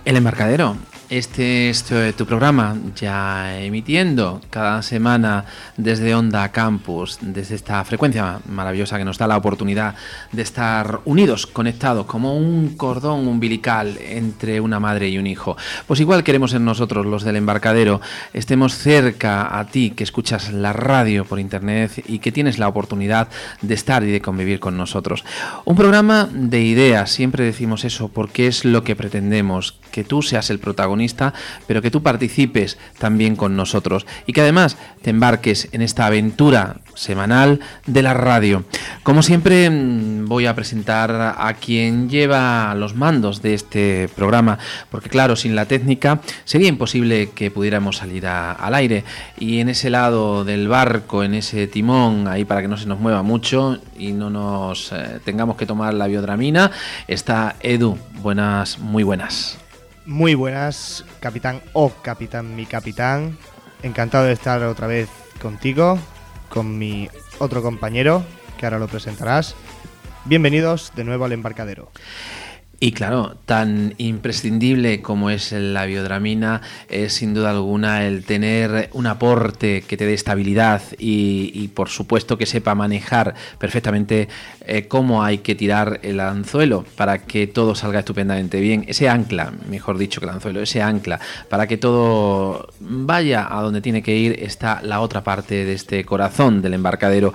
El Embarcadero. Este es tu programa, ya emitiendo cada semana desde Onda Campus, desde esta frecuencia maravillosa que nos da la oportunidad de estar unidos, conectados, como un cordón umbilical entre una madre y un hijo. Pues igual queremos en nosotros, los del Embarcadero, estemos cerca a ti, que escuchas la radio por internet y que tienes la oportunidad de estar y de convivir con nosotros. Un programa de ideas, siempre decimos eso, porque es lo que pretendemos, que tú seas el protagonista, pero que tú participes también con nosotros y que además te embarques en esta aventura semanal de la radio. Como siempre, voy a presentar a quien lleva los mandos de este programa, porque claro, sin la técnica sería imposible que pudiéramos salir al aire, y en ese lado del barco, en ese timón ahí, para que no se nos mueva mucho y no nos tengamos que tomar la biodramina, está Edu. Buenas, muy buenas. Muy buenas, capitán o capitán, mi capitán. Encantado de estar otra vez contigo, con mi otro compañero, que ahora lo presentarás. Bienvenidos de nuevo al Embarcadero. Y claro, tan imprescindible como es la biodramina es sin duda alguna el tener un aporte que te dé estabilidad y por supuesto que sepa manejar perfectamente cómo hay que tirar el anzuelo para que todo salga estupendamente bien. Ese ancla, mejor dicho que el anzuelo, ese ancla, para que todo vaya a donde tiene que ir, está la otra parte de este corazón del embarcadero.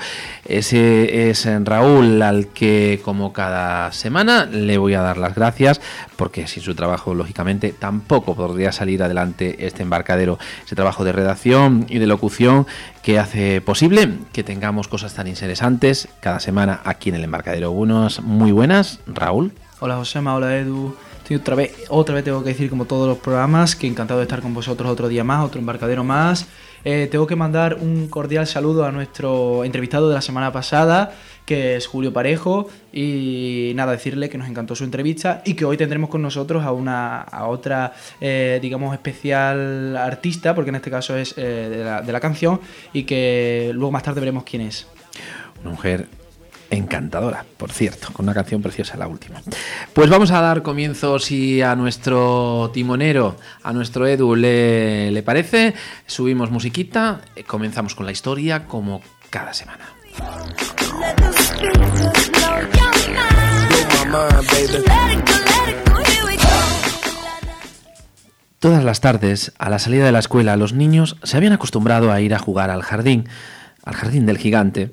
Ese es Raúl, al que como cada semana le voy a dar las gracias, porque sin su trabajo lógicamente tampoco podría salir adelante este embarcadero, ese trabajo de redacción y de locución que hace posible que tengamos cosas tan interesantes cada semana aquí en el embarcadero. Muy buenas, Raúl. Hola Josema, hola Edu. Otra vez tengo que decir, como todos los programas, que encantado de estar con vosotros otro día más, otro embarcadero más. Tengo que mandar un cordial saludo a nuestro entrevistado de la semana pasada, que es Julio Parejo, y nada, decirle que nos encantó su entrevista y que hoy tendremos con nosotros a otra, digamos, especial artista, porque en este caso es de la canción, y que luego más tarde veremos quién es. Una mujer encantadora, por cierto, con una canción preciosa, la última. Pues vamos a dar comienzo, si a nuestro timonero, a nuestro Edu le parece. Subimos musiquita, comenzamos con la historia como cada semana. Todas las tardes, a la salida de la escuela, los niños se habían acostumbrado a ir a jugar al jardín del gigante.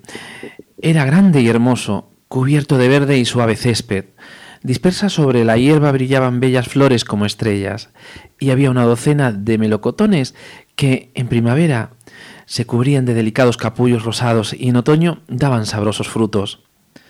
Era grande y hermoso, cubierto de verde y suave césped. Dispersas sobre la hierba brillaban bellas flores como estrellas, y había una docena de melocotones que, en primavera, se cubrían de delicados capullos rosados y en otoño daban sabrosos frutos.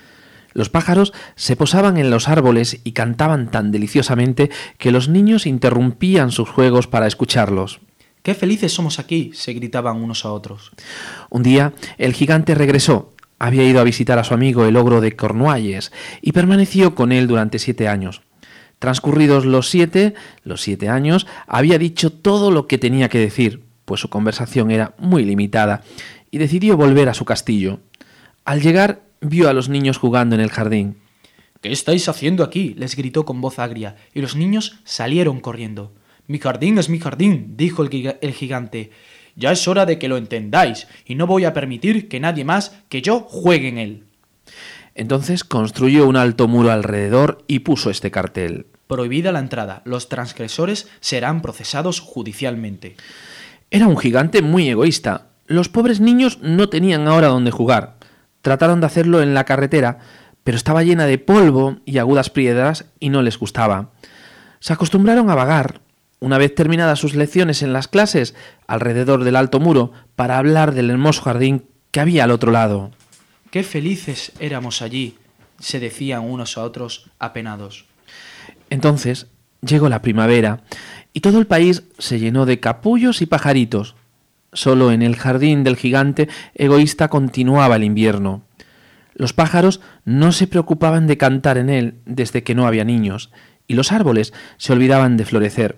Los pájaros se posaban en los árboles y cantaban tan deliciosamente que los niños interrumpían sus juegos para escucharlos. ¡Qué felices somos aquí!, se gritaban unos a otros. Un día el gigante regresó. Había ido a visitar a su amigo el ogro de Cornualles y permaneció con él durante 7 años. Transcurridos los 7 años, había dicho todo lo que tenía que decir, pues su conversación era muy limitada, y decidió volver a su castillo. Al llegar, vio a los niños jugando en el jardín. ¿Qué estáis haciendo aquí?, les gritó con voz agria, y los niños salieron corriendo. «Mi jardín es mi jardín», dijo el gigante. «Ya es hora de que lo entendáis, y no voy a permitir que nadie más que yo juegue en él». Entonces construyó un alto muro alrededor y puso este cartel: «Prohibida la entrada, los transgresores serán procesados judicialmente». Era un gigante muy egoísta. Los pobres niños no tenían ahora dónde jugar. Trataron de hacerlo en la carretera, pero estaba llena de polvo y agudas piedras y no les gustaba. Se acostumbraron a vagar, una vez terminadas sus lecciones en las clases, alrededor del alto muro, para hablar del hermoso jardín que había al otro lado. «Qué felices éramos allí», se decían unos a otros apenados. Entonces llegó la primavera y todo el país se llenó de capullos y pajaritos. Solo en el jardín del gigante egoísta continuaba el invierno. Los pájaros no se preocupaban de cantar en él desde que no había niños, y los árboles se olvidaban de florecer.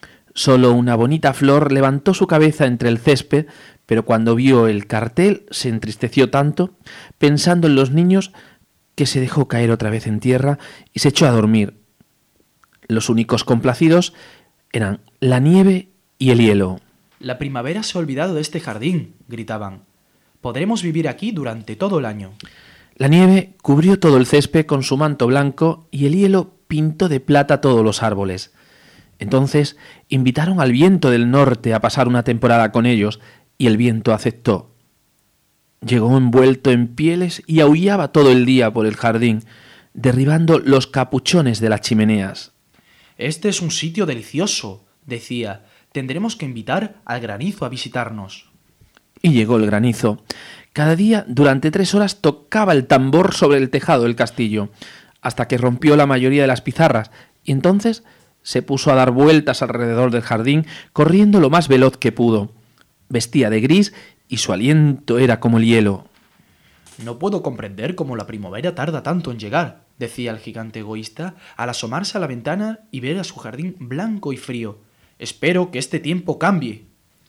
Solo una bonita flor levantó su cabeza entre el césped, pero cuando vio el cartel se entristeció tanto, pensando en los niños, que se dejó caer otra vez en tierra y se echó a dormir. Los únicos complacidos Eran la nieve y el hielo. La primavera se ha olvidado de este jardín, gritaban. Podremos vivir aquí durante todo el año. La nieve cubrió todo el césped con su manto blanco y el hielo pintó de plata todos los árboles. Entonces invitaron al viento del norte a pasar una temporada con ellos y el viento aceptó. Llegó envuelto en pieles y aullaba todo el día por el jardín, derribando los capuchones de las chimeneas. Este es un sitio delicioso, decía. Tendremos que invitar al granizo a visitarnos. Y llegó el granizo. Cada día, durante 3 horas, tocaba el tambor sobre el tejado del castillo, hasta que rompió la mayoría de las pizarras, y entonces se puso a dar vueltas alrededor del jardín, corriendo lo más veloz que pudo. Vestía de gris y su aliento era como el hielo. No puedo comprender cómo la primavera tarda tanto en llegar, decía el gigante egoísta, al asomarse a la ventana y ver a su jardín blanco y frío. Espero que este tiempo cambie.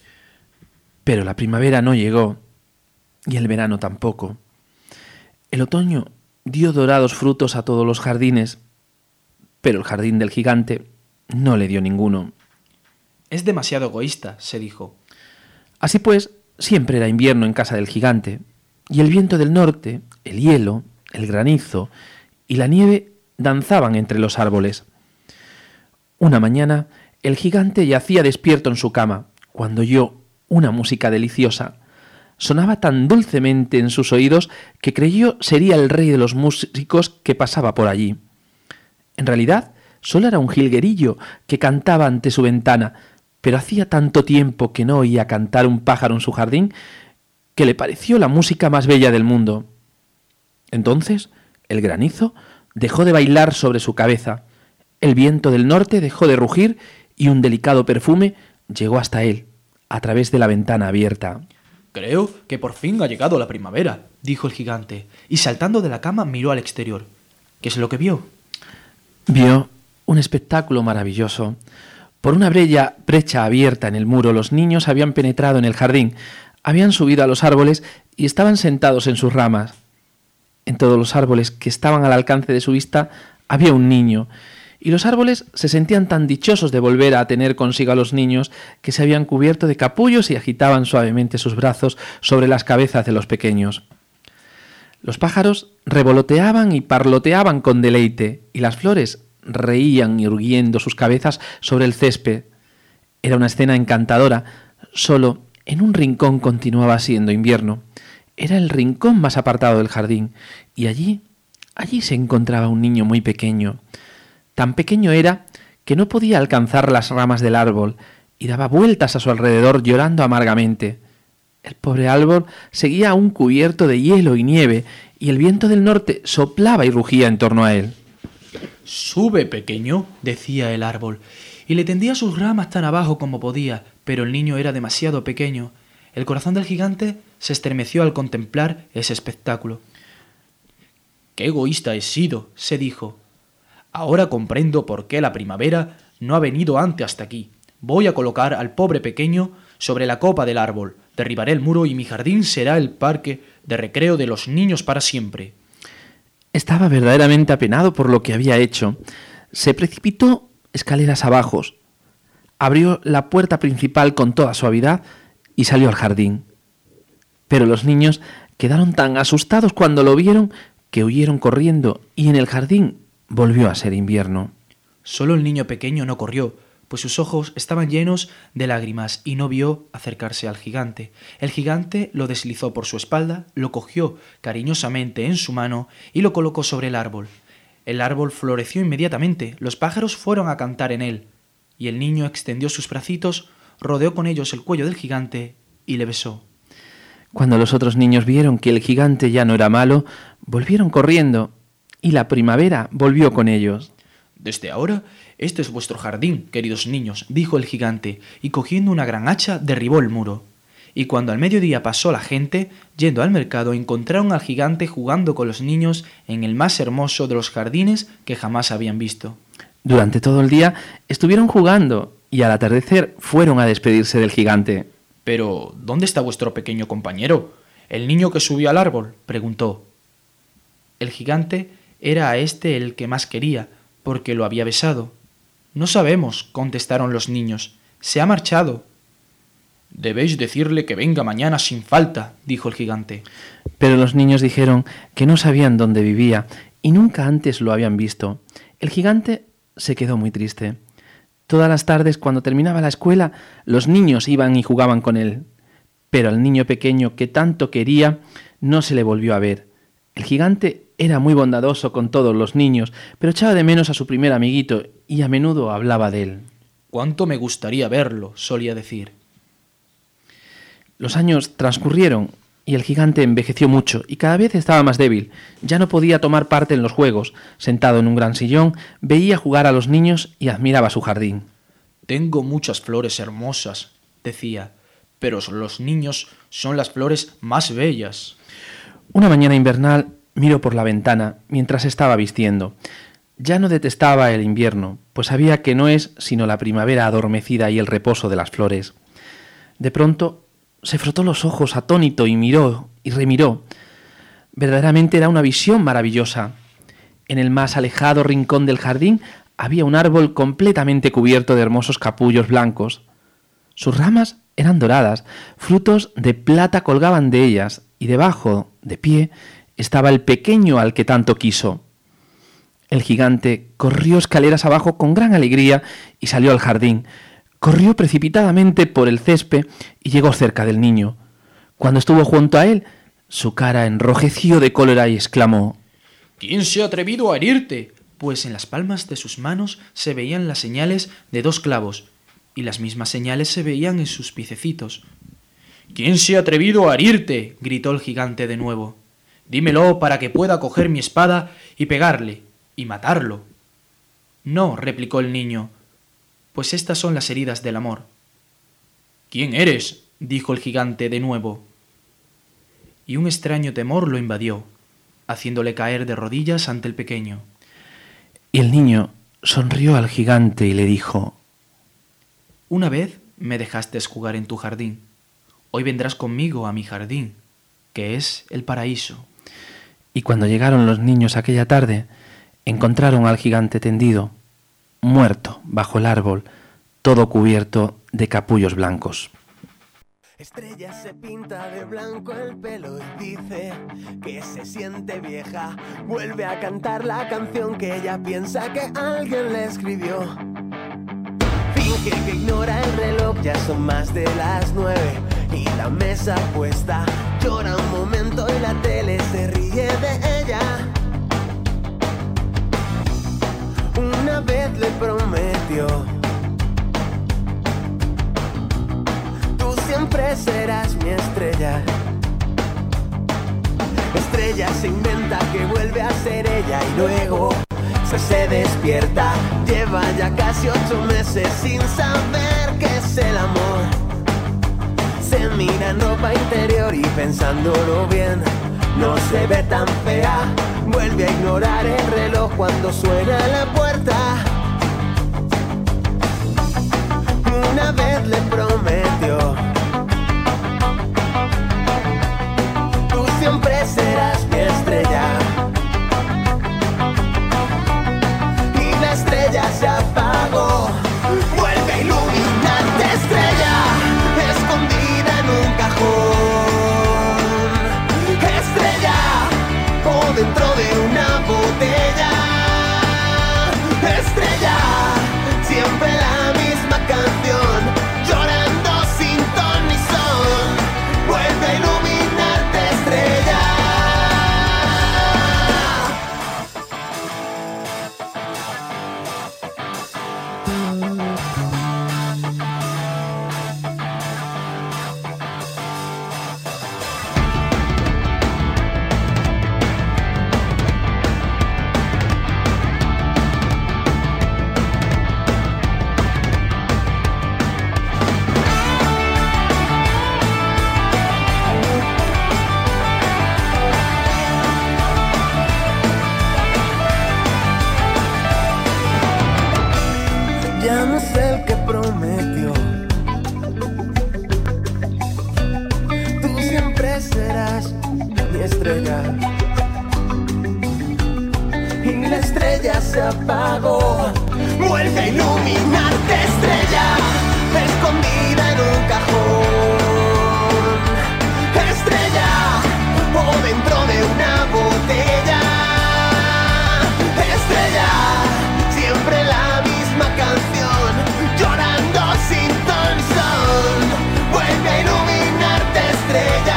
Pero la primavera no llegó, y el verano tampoco. El otoño dio dorados frutos a todos los jardines, pero el jardín del gigante no le dio ninguno. Es demasiado egoísta, se dijo. Así pues, siempre era invierno en casa del gigante, y el viento del norte, el hielo, el granizo y la nieve danzaban entre los árboles. Una mañana, el gigante yacía despierto en su cama, cuando oyó una música deliciosa. Sonaba tan dulcemente en sus oídos que creyó sería el rey de los músicos que pasaba por allí. En realidad, solo era un jilguerillo que cantaba ante su ventana, pero hacía tanto tiempo que no oía cantar un pájaro en su jardín que le pareció la música más bella del mundo. Entonces, el granizo dejó de bailar sobre su cabeza, el viento del norte dejó de rugir y un delicado perfume llegó hasta él, a través de la ventana abierta. Creo que por fin ha llegado la primavera, dijo el gigante, y saltando de la cama miró al exterior. ¿Qué es lo que vio? Vio un espectáculo maravilloso. Por una brecha abierta en el muro, los niños habían penetrado en el jardín, habían subido a los árboles y estaban sentados en sus ramas. En todos los árboles que estaban al alcance de su vista había un niño, y los árboles se sentían tan dichosos de volver a tener consigo a los niños que se habían cubierto de capullos y agitaban suavemente sus brazos sobre las cabezas de los pequeños. Los pájaros revoloteaban y parloteaban con deleite, y las flores reían irguiendo sus cabezas sobre el césped. Era una escena encantadora, solo en un rincón continuaba siendo invierno. Era el rincón más apartado del jardín, y allí se encontraba un niño muy pequeño. Tan pequeño era que no podía alcanzar las ramas del árbol y daba vueltas a su alrededor llorando amargamente. El pobre árbol seguía aún cubierto de hielo y nieve y el viento del norte soplaba y rugía en torno a él. «Sube, pequeño», decía el árbol, y le tendía sus ramas tan abajo como podía, pero el niño era demasiado pequeño. El corazón del gigante se estremeció al contemplar ese espectáculo. «Qué egoísta he sido», se dijo. «Ahora comprendo por qué la primavera no ha venido antes hasta aquí. Voy a colocar al pobre pequeño sobre la copa del árbol, derribaré el muro y mi jardín será el parque de recreo de los niños para siempre». Estaba verdaderamente apenado por lo que había hecho. Se precipitó escaleras abajo, abrió la puerta principal con toda suavidad y salió al jardín. Pero los niños quedaron tan asustados cuando lo vieron que huyeron corriendo y en el jardín volvió a ser invierno. Solo el niño pequeño no corrió, pues sus ojos estaban llenos de lágrimas y no vio acercarse al gigante. El gigante lo deslizó por su espalda, lo cogió cariñosamente en su mano y lo colocó sobre el árbol. El árbol floreció inmediatamente, los pájaros fueron a cantar en él, y el niño extendió sus bracitos, rodeó con ellos el cuello del gigante y le besó. Cuando los otros niños vieron que el gigante ya no era malo, volvieron corriendo, y la primavera volvió con ellos. «Desde ahora, este es vuestro jardín, queridos niños», dijo el gigante, y cogiendo una gran hacha derribó el muro. Y cuando al mediodía pasó la gente, yendo al mercado, encontraron al gigante jugando con los niños en el más hermoso de los jardines que jamás habían visto. Durante todo el día estuvieron jugando, y al atardecer fueron a despedirse del gigante. «Pero, ¿dónde está vuestro pequeño compañero? ¿El niño que subió al árbol?», preguntó. El gigante era a este el que más quería, porque lo había besado. No sabemos, contestaron los niños. Se ha marchado. Debéis decirle que venga mañana sin falta, dijo el gigante. Pero los niños dijeron que no sabían dónde vivía y nunca antes lo habían visto. El gigante se quedó muy triste. Todas las tardes, cuando terminaba la escuela, los niños iban y jugaban con él. Pero al niño pequeño que tanto quería no se le volvió a ver. El gigante era muy bondadoso con todos los niños, pero echaba de menos a su primer amiguito y a menudo hablaba de él. «Cuánto me gustaría verlo», solía decir. Los años transcurrieron y el gigante envejeció mucho y cada vez estaba más débil. Ya no podía tomar parte en los juegos. Sentado en un gran sillón, veía jugar a los niños y admiraba su jardín. «Tengo muchas flores hermosas», decía, «pero los niños son las flores más bellas». Una mañana invernal miró por la ventana mientras estaba vistiendo. Ya no detestaba el invierno, pues sabía que no es sino la primavera adormecida y el reposo de las flores. De pronto se frotó los ojos atónito y miró y remiró. Verdaderamente era una visión maravillosa. En el más alejado rincón del jardín había un árbol completamente cubierto de hermosos capullos blancos. Sus ramas eran doradas, frutos de plata colgaban de ellas, y debajo, de pie, estaba el pequeño al que tanto quiso. El gigante corrió escaleras abajo con gran alegría y salió al jardín. Corrió precipitadamente por el césped y llegó cerca del niño. Cuando estuvo junto a él, su cara enrojeció de cólera y exclamó: «¿Quién se ha atrevido a herirte?», pues en las palmas de sus manos se veían las señales de 2 clavos, y las mismas señales se veían en sus piececitos. «¿Quién se ha atrevido a herirte?», gritó el gigante de nuevo. «Dímelo para que pueda coger mi espada y pegarle, y matarlo». «No», replicó el niño, «pues estas son las heridas del amor». «¿Quién eres?», dijo el gigante de nuevo. Y un extraño temor lo invadió, haciéndole caer de rodillas ante el pequeño. Y el niño sonrió al gigante y le dijo: «Una vez me dejaste jugar en tu jardín. Hoy vendrás conmigo a mi jardín, que es el paraíso». Y cuando llegaron los niños aquella tarde, encontraron al gigante tendido, muerto bajo el árbol, todo cubierto de capullos blancos. Estrella se pinta de blanco el pelo y dice que se siente vieja. Vuelve a cantar la canción que ella piensa que alguien le escribió. Finge que ignora el reloj, ya son más de las 9 y la mesa puesta. Llora un momento y la tele se ríe de ella. Una vez le prometió: tú siempre serás mi estrella. Estrella se inventa que vuelve a ser ella y luego se despierta. Lleva ya casi 8 meses sin saber qué es el amor. Se mira en ropa interior y pensándolo bien, no se ve tan fea. Vuelve a ignorar el reloj cuando suena la puerta. Una vez le prometió: tú siempre serás mi estrella. Y la estrella se apagó. Vuelve iluminante estrella, escondida en un cajón. Estrella, o dentro de una botella. la estrella se apagó. Vuelve a iluminarte, estrella, escondida en un cajón. Estrella, o dentro de una botella. Estrella, siempre la misma canción, llorando sin ton son. Vuelve a iluminarte, estrella,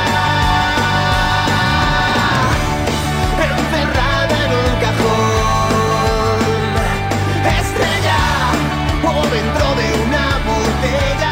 encerrada en un cajón. Estrella, o dentro de una botella.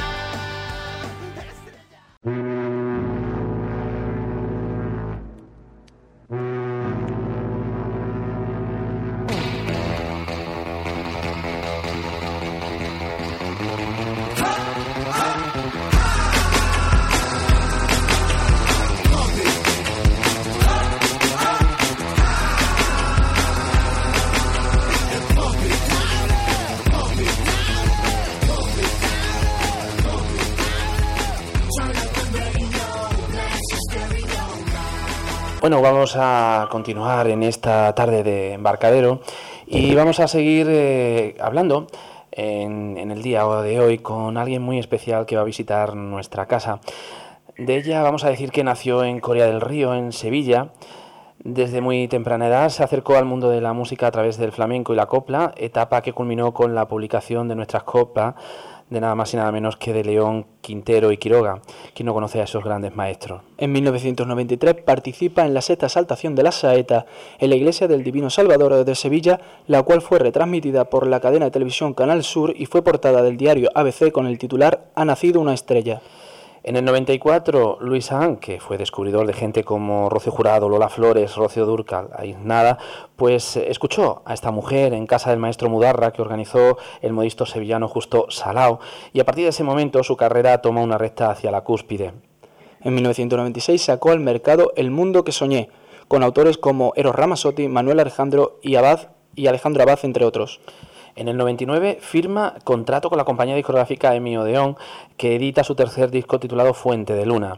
Bueno, vamos a continuar en esta tarde de Embarcadero y vamos a seguir hablando en el día de hoy con alguien muy especial que va a visitar nuestra casa. De ella vamos a decir que nació en Coria del Río, en Sevilla. Desde muy temprana edad se acercó al mundo de la música a través del flamenco y la copla, etapa que culminó con la publicación de nuestras coplas de nada más y nada menos que de León, Quintero y Quiroga. ¿Quién no conoce a esos grandes maestros? En 1993 participa en la sexta exaltación de la saeta en la iglesia del Divino Salvador de Sevilla, la cual fue retransmitida por la cadena de televisión Canal Sur y fue portada del diario ABC con el titular "Ha nacido una estrella". En el 94, Luis Sahán, que fue descubridor de gente como Rocío Jurado, Lola Flores, Rocío Dúrcal, ahí nada, pues escuchó a esta mujer en casa del maestro Mudarra, que organizó el modisto sevillano Justo Salao, y a partir de ese momento su carrera toma una recta hacia la cúspide. En 1996 sacó al mercado El mundo que soñé, con autores como Eros Ramazzotti, Manuel Alejandro y Alejandro Abad, entre otros. En el 99 firma contrato con la compañía discográfica EMI Odeón, que edita su tercer disco titulado Fuente de Luna.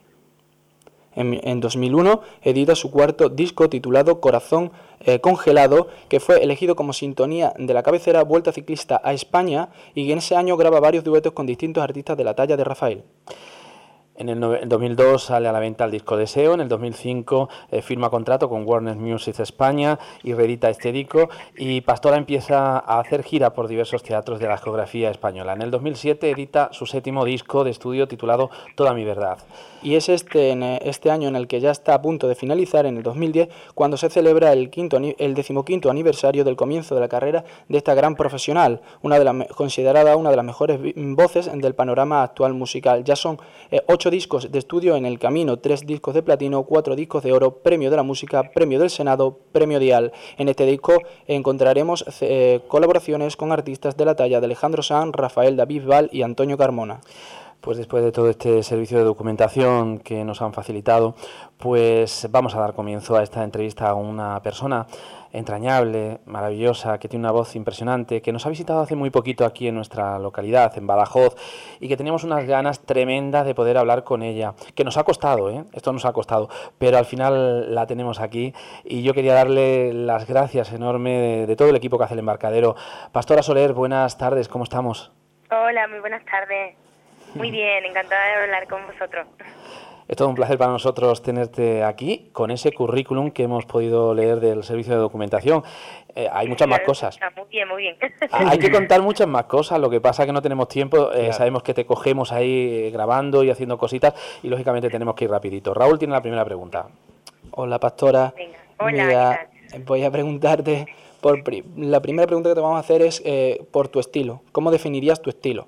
En 2001 edita su cuarto disco titulado Corazón Congelado, que fue elegido como sintonía de la cabecera Vuelta Ciclista a España, y en ese año graba varios duetos con distintos artistas de la talla de Rafael. En el 2002 sale a la venta el disco Deseo, en el 2005 firma contrato con Warner Music España y reedita este disco, y Pastora empieza a hacer gira por diversos teatros de la geografía española. En el 2007 edita su séptimo disco de estudio titulado Toda mi verdad. Y es este año en el que ya está a punto de finalizar, en el 2010, cuando se celebra el 15º aniversario del comienzo de la carrera de esta gran profesional, considerada una de las mejores voces del panorama actual musical. Ya son 8 discos de estudio en el camino, 3 discos de platino, 4 discos de oro, premio de la música, premio del Senado, premio Dial. En este disco encontraremos colaboraciones con artistas de la talla de Alejandro Sanz, Rafael David Val y Antonio Carmona. Pues después de todo este servicio de documentación que nos han facilitado, pues vamos a dar comienzo a esta entrevista a una persona entrañable, maravillosa, que tiene una voz impresionante, que nos ha visitado hace muy poquito aquí en nuestra localidad, en Badajoz, y que teníamos unas ganas tremendas de poder hablar con ella, que nos ha costado, esto nos ha costado, pero al final la tenemos aquí, y yo quería darle las gracias enormes de todo el equipo que hace el Embarcadero. Pastora Soler, buenas tardes, ¿cómo estamos? Hola, muy buenas tardes. Muy bien, encantada de hablar con vosotros. Es todo un placer para nosotros tenerte aquí con ese currículum que hemos podido leer del servicio de documentación. Hay muchas más cosas. Muy bien, muy bien. Hay que contar muchas más cosas, lo que pasa es que no tenemos tiempo. Claro. Sabemos que te cogemos ahí grabando y haciendo cositas y lógicamente tenemos que ir rapidito. Raúl tiene la primera pregunta. Hola, Pastora. Venga. Hola, mira, voy a preguntarte, la primera pregunta que te vamos a hacer es por tu estilo. ¿Cómo definirías tu estilo?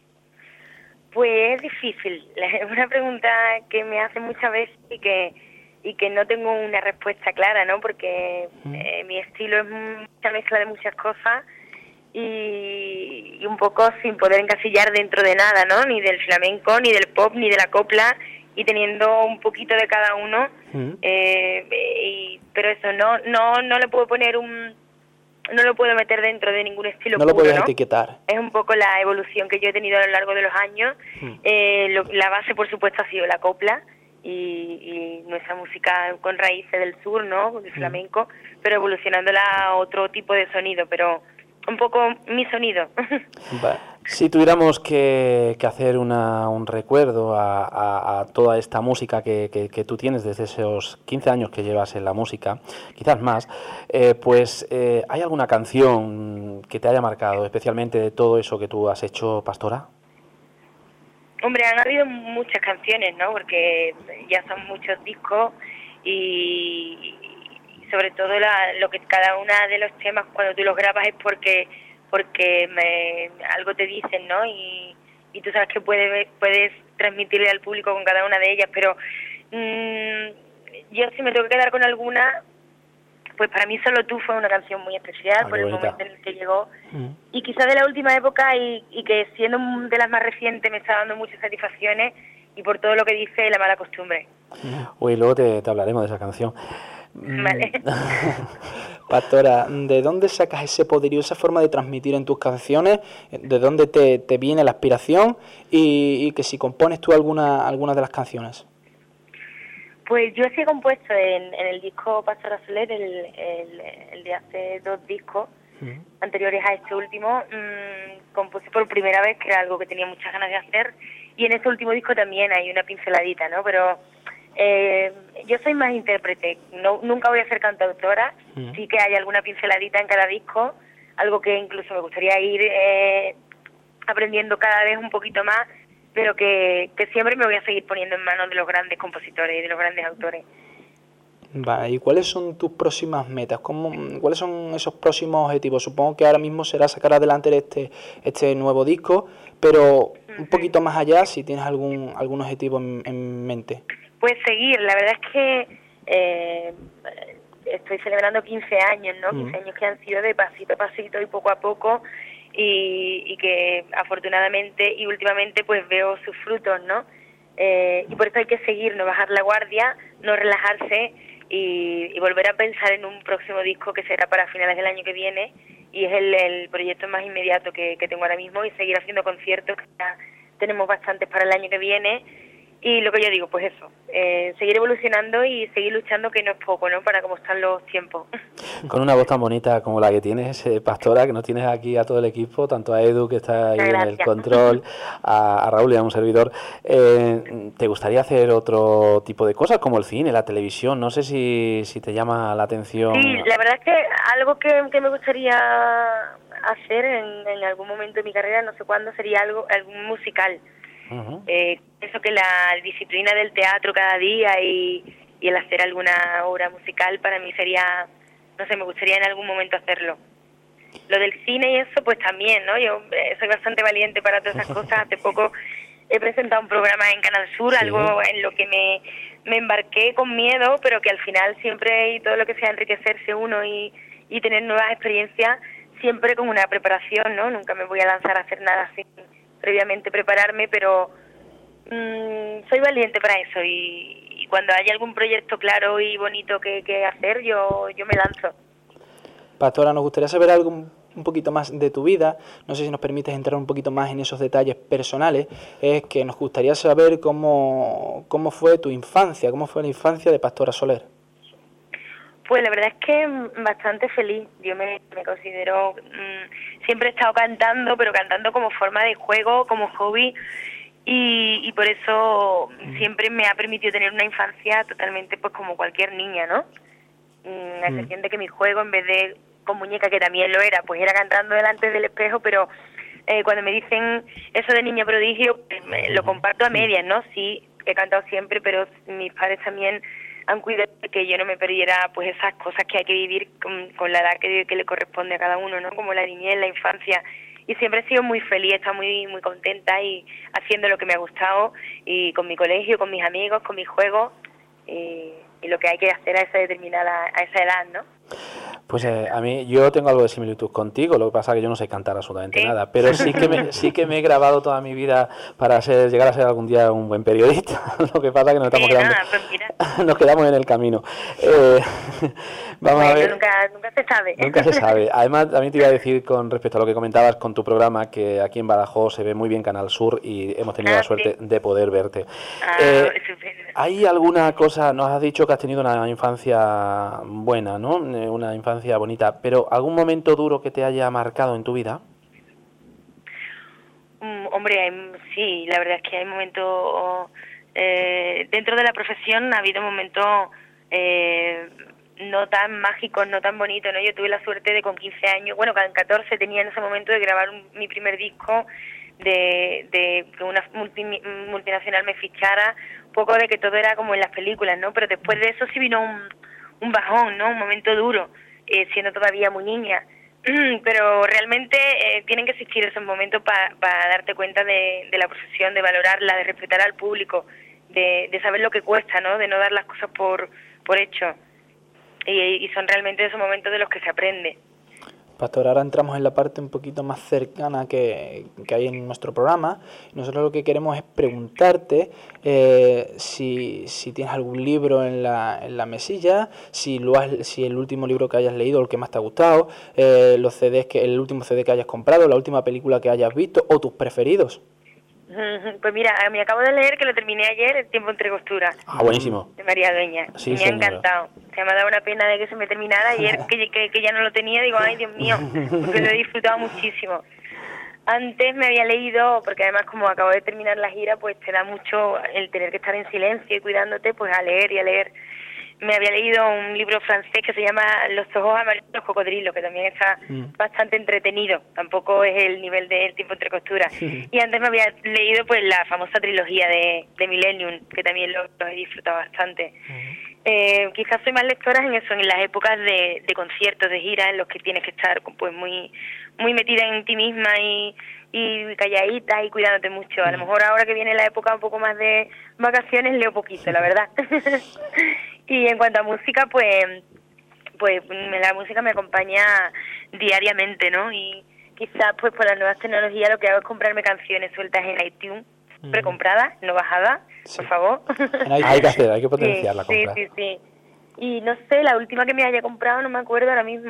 Pues es difícil, es una pregunta que me hacen muchas veces y que no tengo una respuesta clara, ¿no? Porque mi estilo es mucha mezcla de muchas cosas y un poco sin poder encasillar dentro de nada, ¿no? Ni del flamenco, ni del pop, ni de la copla, y teniendo un poquito de cada uno. Pero eso, no le puedo poner no lo puedo meter dentro de ningún estilo. No lo puedes etiquetar. Es un poco la evolución que yo he tenido a lo largo de los años. La base, por supuesto, ha sido la copla y nuestra música con raíces del sur, ¿no? De flamenco, pero evolucionándola a otro tipo de sonido, pero un poco mi sonido. Vale. Si tuviéramos que hacer un recuerdo a toda esta música que tú tienes desde esos 15 años que llevas en la música, quizás más, ¿hay alguna canción que te haya marcado especialmente de todo eso que tú has hecho, Pastora? Hombre, han habido muchas canciones, ¿no? Porque ya son muchos discos y sobre todo lo que cada una de los temas cuando tú los grabas es porque algo te dicen, ¿no? Y tú sabes que puedes transmitirle al público con cada una de ellas, pero yo si me tengo que quedar con alguna, pues para mí Solo Tú fue una canción muy especial por el momento en el que llegó y quizás de la última época y que siendo de las más recientes me está dando muchas satisfacciones y por todo lo que dice La Mala Costumbre. Uy, luego te hablaremos de esa canción. Vale. Pastora, ¿de dónde sacas ese poderío, esa forma de transmitir en tus canciones? ¿De dónde te viene la aspiración? Y que si compones tú alguna de las canciones. Pues yo sí he compuesto en el disco Pastora Soler, el de hace 2 discos anteriores a este último, compuse por primera vez, que era algo que tenía muchas ganas de hacer, y en este último disco también hay una pinceladita, ¿no? Pero yo soy más intérprete, nunca voy a ser cantautora, sí que hay alguna pinceladita en cada disco, algo que incluso me gustaría ir aprendiendo cada vez un poquito más, pero que siempre me voy a seguir poniendo en manos de los grandes compositores y de los grandes autores. Vale, ¿y cuáles son tus próximas metas? ¿Cuáles son esos próximos objetivos? Supongo que ahora mismo será sacar adelante este nuevo disco, pero un poquito más allá, si tienes algún objetivo en mente. Pues seguir, la verdad es que estoy celebrando 15 años, ¿no? 15 años que han sido de pasito a pasito y poco a poco, y que afortunadamente y últimamente pues veo sus frutos, ¿no? Y por eso hay que seguir, no bajar la guardia, no relajarse y volver a pensar en un próximo disco que será para finales del año que viene, y es el proyecto más inmediato que tengo ahora mismo, y seguir haciendo conciertos, que ya tenemos bastantes para el año que viene. Y lo que yo digo, pues eso, seguir evolucionando y seguir luchando, que no es poco, ¿no? Para cómo están los tiempos. Con una voz tan bonita como la que tienes, Pastora, que nos tienes aquí a todo el equipo, tanto a Edu, que está ahí en el control, a Raúl y a un servidor. ¿Te gustaría hacer otro tipo de cosas, como el cine, la televisión? No sé si te llama la atención. Sí, la verdad es que algo que me gustaría hacer en algún momento de mi carrera, no sé cuándo, sería algún musical. Pienso que la disciplina del teatro cada día y el hacer alguna obra musical para mí sería, no sé, me gustaría en algún momento hacerlo. Lo del cine y eso pues también, ¿no? Yo soy bastante valiente para todas esas cosas. Hace poco he presentado un programa en Canal Sur, sí, algo en lo que me embarqué con miedo, pero que al final siempre, y todo lo que sea enriquecerse uno y tener nuevas experiencias, siempre con una preparación, ¿no? Nunca me voy a lanzar a hacer nada sin previamente prepararme, pero soy valiente para eso, y cuando haya algún proyecto claro y bonito que hacer, yo me lanzo. Pastora, nos gustaría saber algo un poquito más de tu vida. No sé si nos permites entrar un poquito más en esos detalles personales. Es que nos gustaría saber cómo fue tu infancia, cómo fue la infancia de Pastora Soler. Pues la verdad es que bastante feliz. Yo me considero... siempre he estado cantando, pero cantando como forma de juego, como hobby, y por eso siempre me ha permitido tener una infancia totalmente pues como cualquier niña, ¿no? A excepción de que mi juego, en vez de con muñeca, que también lo era, pues era cantando delante del espejo, pero cuando me dicen eso de niña prodigio, pues, lo comparto a medias, ¿no? Sí, he cantado siempre, pero mis padres también han cuidado de que yo no me perdiera pues esas cosas que hay que vivir con la edad que le corresponde a cada uno, ¿no? Como la niñez, la infancia. Y siempre he sido muy feliz, he estado muy muy contenta y haciendo lo que me ha gustado, y con mi colegio, con mis amigos, con mis juegos, y lo que hay que hacer a esa determinada, a esa edad, ¿no? Pues a mí, yo tengo algo de similitud contigo, lo que pasa es que yo no sé cantar absolutamente nada, pero sí que me he grabado toda mi vida para llegar a ser algún día un buen periodista. Lo que pasa es que nos estamos quedando, nos quedamos en el camino. Vamos a ver. Nunca se sabe. Nunca se sabe. Además, también te iba a decir con respecto a lo que comentabas con tu programa, que aquí en Badajoz se ve muy bien Canal Sur y hemos tenido la suerte de poder verte. ¿Hay alguna cosa, nos has dicho que has tenido una infancia buena, ¿no? Una infancia bonita, pero ¿algún momento duro que te haya marcado en tu vida? Hombre, sí, la verdad es que hay momentos, dentro de la profesión ha habido momentos no tan mágicos, no tan bonitos, ¿no? Yo tuve la suerte de con 15 años, bueno, con 14 tenía en ese momento de grabar mi primer disco, de que una multinacional me fichara, un poco de que todo era como en las películas, ¿no? Pero después de eso sí vino un bajón, ¿no? Un momento duro, siendo todavía muy niña. Pero realmente tienen que existir esos momentos para darte cuenta de la profesión, de valorarla, de respetar al público, de saber lo que cuesta, ¿no? De no dar las cosas por hecho. Y son realmente esos momentos de los que se aprende. Pastor, ahora entramos en la parte un poquito más cercana que hay en nuestro programa. Nosotros lo que queremos es preguntarte si tienes algún libro en la mesilla, si el último libro que hayas leído, el que más te ha gustado, los CDs el último CD que hayas comprado, la última película que hayas visto o tus preferidos. Pues mira, me acabo de leer, que lo terminé ayer, El tiempo entre costuras. Buenísimo. De María Dueña. Sí, me ha encantado. Se me ha dado una pena de que se me terminara. Ayer que ya no lo tenía, digo, ay, Dios mío, porque lo he disfrutado muchísimo. Antes me había leído, porque además como acabo de terminar la gira, pues te da mucho el tener que estar en silencio y cuidándote, pues a leer y a leer. Me había leído un libro francés que se llama Los ojos amarillos de los cocodrilos, que también está bastante entretenido, tampoco es el nivel de El tiempo entre costuras. Y antes me había leído pues la famosa trilogía de Millennium, que también lo he disfrutado bastante. Quizás soy más lectora en eso, en las épocas de conciertos, de giras, en los que tienes que estar pues muy metida en ti misma y calladita y cuidándote mucho. A lo mejor ahora que viene la época un poco más de vacaciones leo poquito, la verdad. Y en cuanto a música, pues la música me acompaña diariamente, ¿no? Y quizás pues por las nuevas tecnologías lo que hago es comprarme canciones sueltas en iTunes, precompradas, no bajadas, por favor. Hay que potenciar la compra. Sí. Y no sé, la última que me haya comprado no me acuerdo ahora mismo.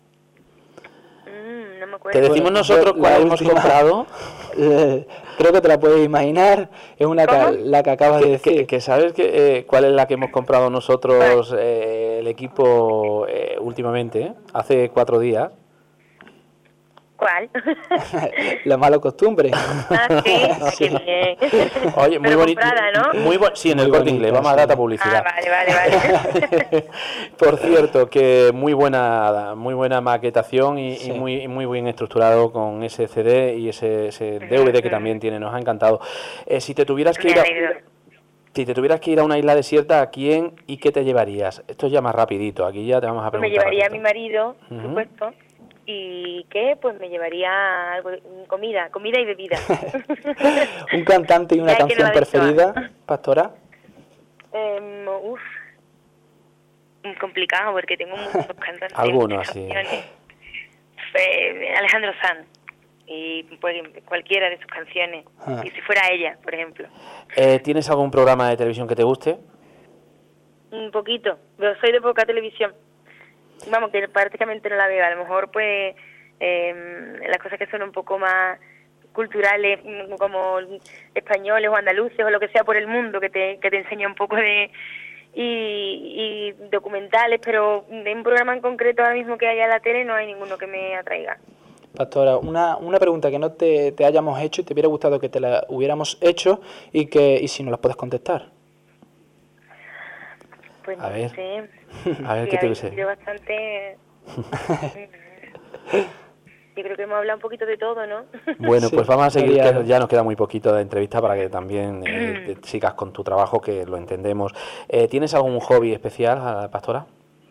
No me acuerdo. Te decimos nosotros cuál hemos comprado. Creo que te la puedes imaginar. Es la que acabas de decir. Que sabes cuál es la que hemos comprado nosotros, el equipo, últimamente, hace 4 días. ¿Cuál? La mala costumbre. Sí. Qué bien. Oye, muy bonito. ¿No? Sí, en el Corte Inglés. Vamos a dar la publicidad. Vale. Por cierto, que muy buena maquetación y muy bien estructurado con ese CD y ese DVD que también tiene. Nos ha encantado. Si te tuvieras que ir a una isla desierta, ¿a quién y qué te llevarías? Esto es ya más rapidito. Aquí ya te vamos a preguntar. Me llevaría a mi marido, por supuesto. ¿Y qué? Pues me llevaría algo, comida y bebida. ¿Un cantante y una canción preferida, Pastora? Complicado, porque tengo muchos cantantes. Algunos, sí. Alejandro Sanz. Y pues cualquiera de sus canciones. Y si fuera ella, por ejemplo. ¿Tienes algún programa de televisión que te guste? Un poquito. Pero soy de poca televisión. Vamos, que prácticamente no la veo. A lo mejor, pues, las cosas que son un poco más culturales, como españoles o andaluces o lo que sea por el mundo, que te enseña un poco de... Y documentales, pero de un programa en concreto ahora mismo que haya en la tele no hay ninguno que me atraiga. Pastora, una pregunta que no te hayamos hecho y te hubiera gustado que te la hubiéramos hecho y si nos la puedes contestar. Pues a ver, sé. A ver, ¿qué te dice? Yo bastante... Yo creo que hemos hablado un poquito de todo, ¿no? Bueno, pues vamos a seguir, que ya nos queda muy poquito de entrevista para que también sigas con tu trabajo, que lo entendemos. ¿Tienes algún hobby especial, Pastora?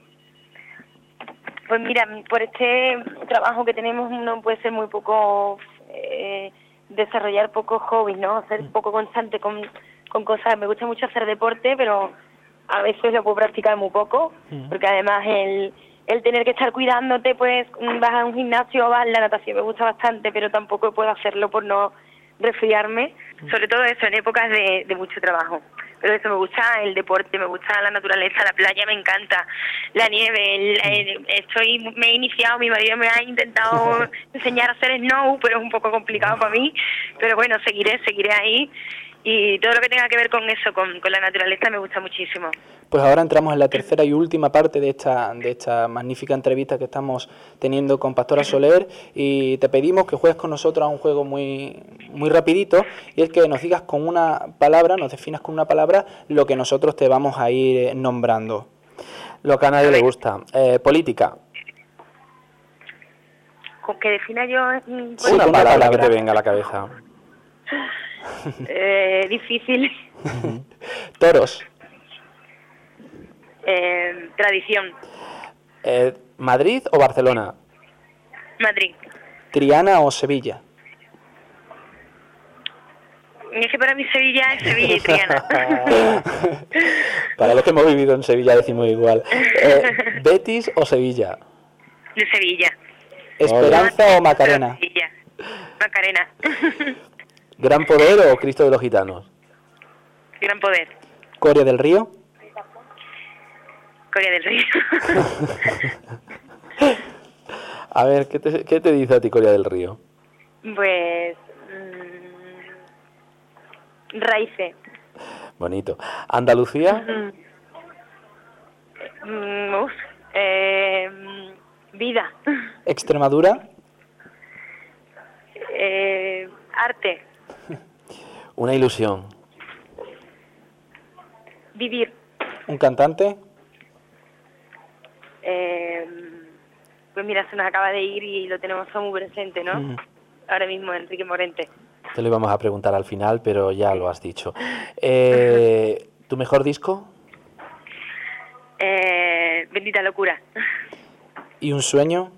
Pues mira, por este trabajo que tenemos no puede ser muy poco... desarrollar pocos hobbies, ¿no? Ser poco constante con cosas. Me gusta mucho hacer deporte, pero a veces lo puedo practicar muy poco, porque además el tener que estar cuidándote, pues vas a un gimnasio o vas, la natación me gusta bastante, pero tampoco puedo hacerlo por no resfriarme, sobre todo eso en épocas de mucho trabajo. Pero eso, me gusta el deporte, me gusta la naturaleza, la playa me encanta, la nieve, me he iniciado, mi marido me ha intentado enseñar a hacer snow, pero es un poco complicado para mí, pero bueno, seguiré ahí, y todo lo que tenga que ver con eso, con la naturaleza, me gusta muchísimo. Pues ahora entramos en la tercera y última parte de esta magnífica entrevista que estamos teniendo con Pastora Soler, y te pedimos que juegues con nosotros a un juego muy, muy rapidito, y es que nos digas con una palabra, nos definas con una palabra lo que nosotros te vamos a ir nombrando. Lo que a nadie le gusta. Política. ¿Con que defina yo? Una palabra que te venga a la cabeza. Difícil. Toros. Tradición. ¿Madrid o Barcelona? Madrid. ¿Triana o Sevilla? Es que para mí Sevilla es Sevilla y Triana. Para los que hemos vivido en Sevilla decimos igual. ¿Betis o Sevilla? De Sevilla. ¿Esperanza o Macarena? Sevilla. Macarena. ¿Gran Poder o Cristo de los Gitanos? Gran Poder. ¿Coria del Río? Coria del Río. A ver, ¿qué te dice a ti Coria del Río? Pues... raíces. Bonito. ¿Andalucía? Vida. ¿Extremadura? Arte. Una ilusión. Vivir. ¿Un cantante? Pues mira, se nos acaba de ir y lo tenemos todo muy presente, ¿no? Ahora mismo, Enrique Morente. Te lo íbamos a preguntar al final, pero ya lo has dicho. ¿Tu mejor disco? Bendita locura. ¿Y un sueño?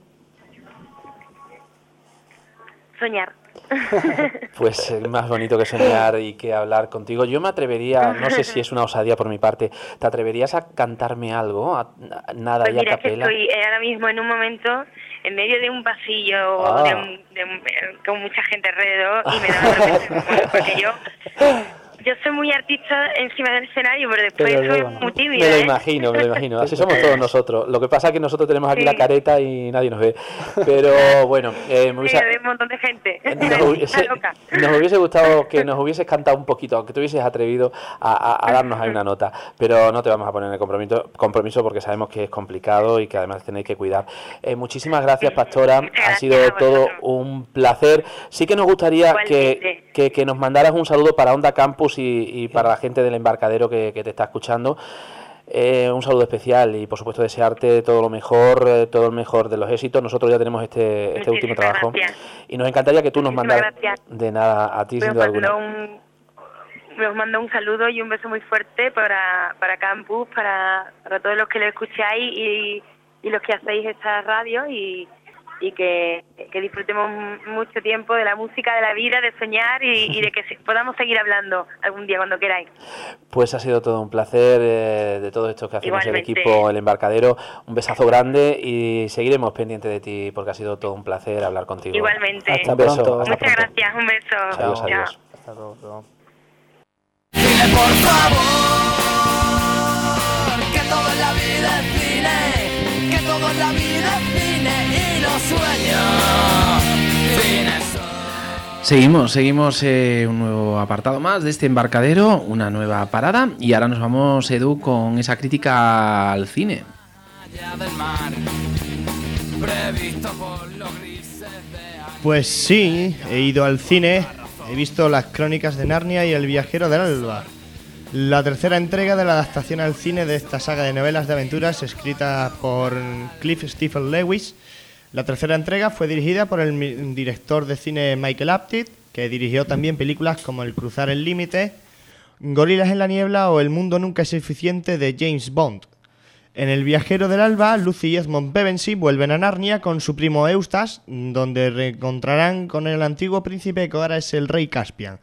Soñar. Pues más bonito que soñar y que hablar contigo. Yo me atrevería, no sé si es una osadía por mi parte, ¿te atreverías a cantarme algo? Nada, pues y a mira, capela. que estoy ahora mismo en un momento en medio de un pasillo con mucha gente alrededor y me da vergüenza, porque yo soy muy artista encima del escenario, pero después soy muy tímida. Me lo imagino. Así somos todos nosotros. Lo que pasa es que nosotros tenemos aquí la careta y nadie nos ve. Pero bueno, me hubiese... un montón de gente. Nos hubiese gustado que nos hubieses cantado un poquito, aunque te hubieses atrevido a darnos ahí una nota. Pero no te vamos a poner en el compromiso porque sabemos que es complicado y que además tenéis que cuidar. Muchísimas gracias, Pastora. Ha sido todo un placer. Sí que nos gustaría que nos mandaras un saludo para Onda Campus y para la gente del embarcadero que te está escuchando. Un saludo especial y por supuesto desearte todo lo mejor, todo el mejor de los éxitos. Nosotros ya tenemos este último trabajo, gracias. Y nos encantaría que tú nos mandaras, de nada, a ti sin duda alguna. Os mando un saludo y un beso muy fuerte para Campus, para todos los que lo escucháis y los que hacéis esta radio y que disfrutemos mucho tiempo de la música, de la vida, de soñar y de que podamos seguir hablando algún día cuando queráis. Pues ha sido todo un placer de todo esto que hacemos el equipo El Embarcadero. Un besazo grande y seguiremos pendientes de ti porque ha sido todo un placer hablar contigo. Igualmente. Hasta pronto. Muchas gracias, un beso. Adiós. Hasta luego. Cine, por favor, que todo en la vida es cine, que todo en la vida es cine y los sueños, cine son. Seguimos un nuevo apartado más de este embarcadero, una nueva parada y ahora nos vamos, Edu, con esa crítica al cine. Pues sí, he ido al cine, he visto Las Crónicas de Narnia y El Viajero del Alba, la tercera entrega de la adaptación al cine de esta saga de novelas de aventuras escrita por Cliff Stephen Lewis. La tercera entrega fue dirigida por el director de cine Michael Apted, que dirigió también películas como El Cruzar el Límite, Gorilas en la Niebla o El Mundo Nunca es Suficiente de James Bond. En El Viajero del Alba, Lucy y Edmund Pevensey vuelven a Narnia con su primo Eustace, donde reencontrarán con el antiguo príncipe que ahora es el rey Caspian.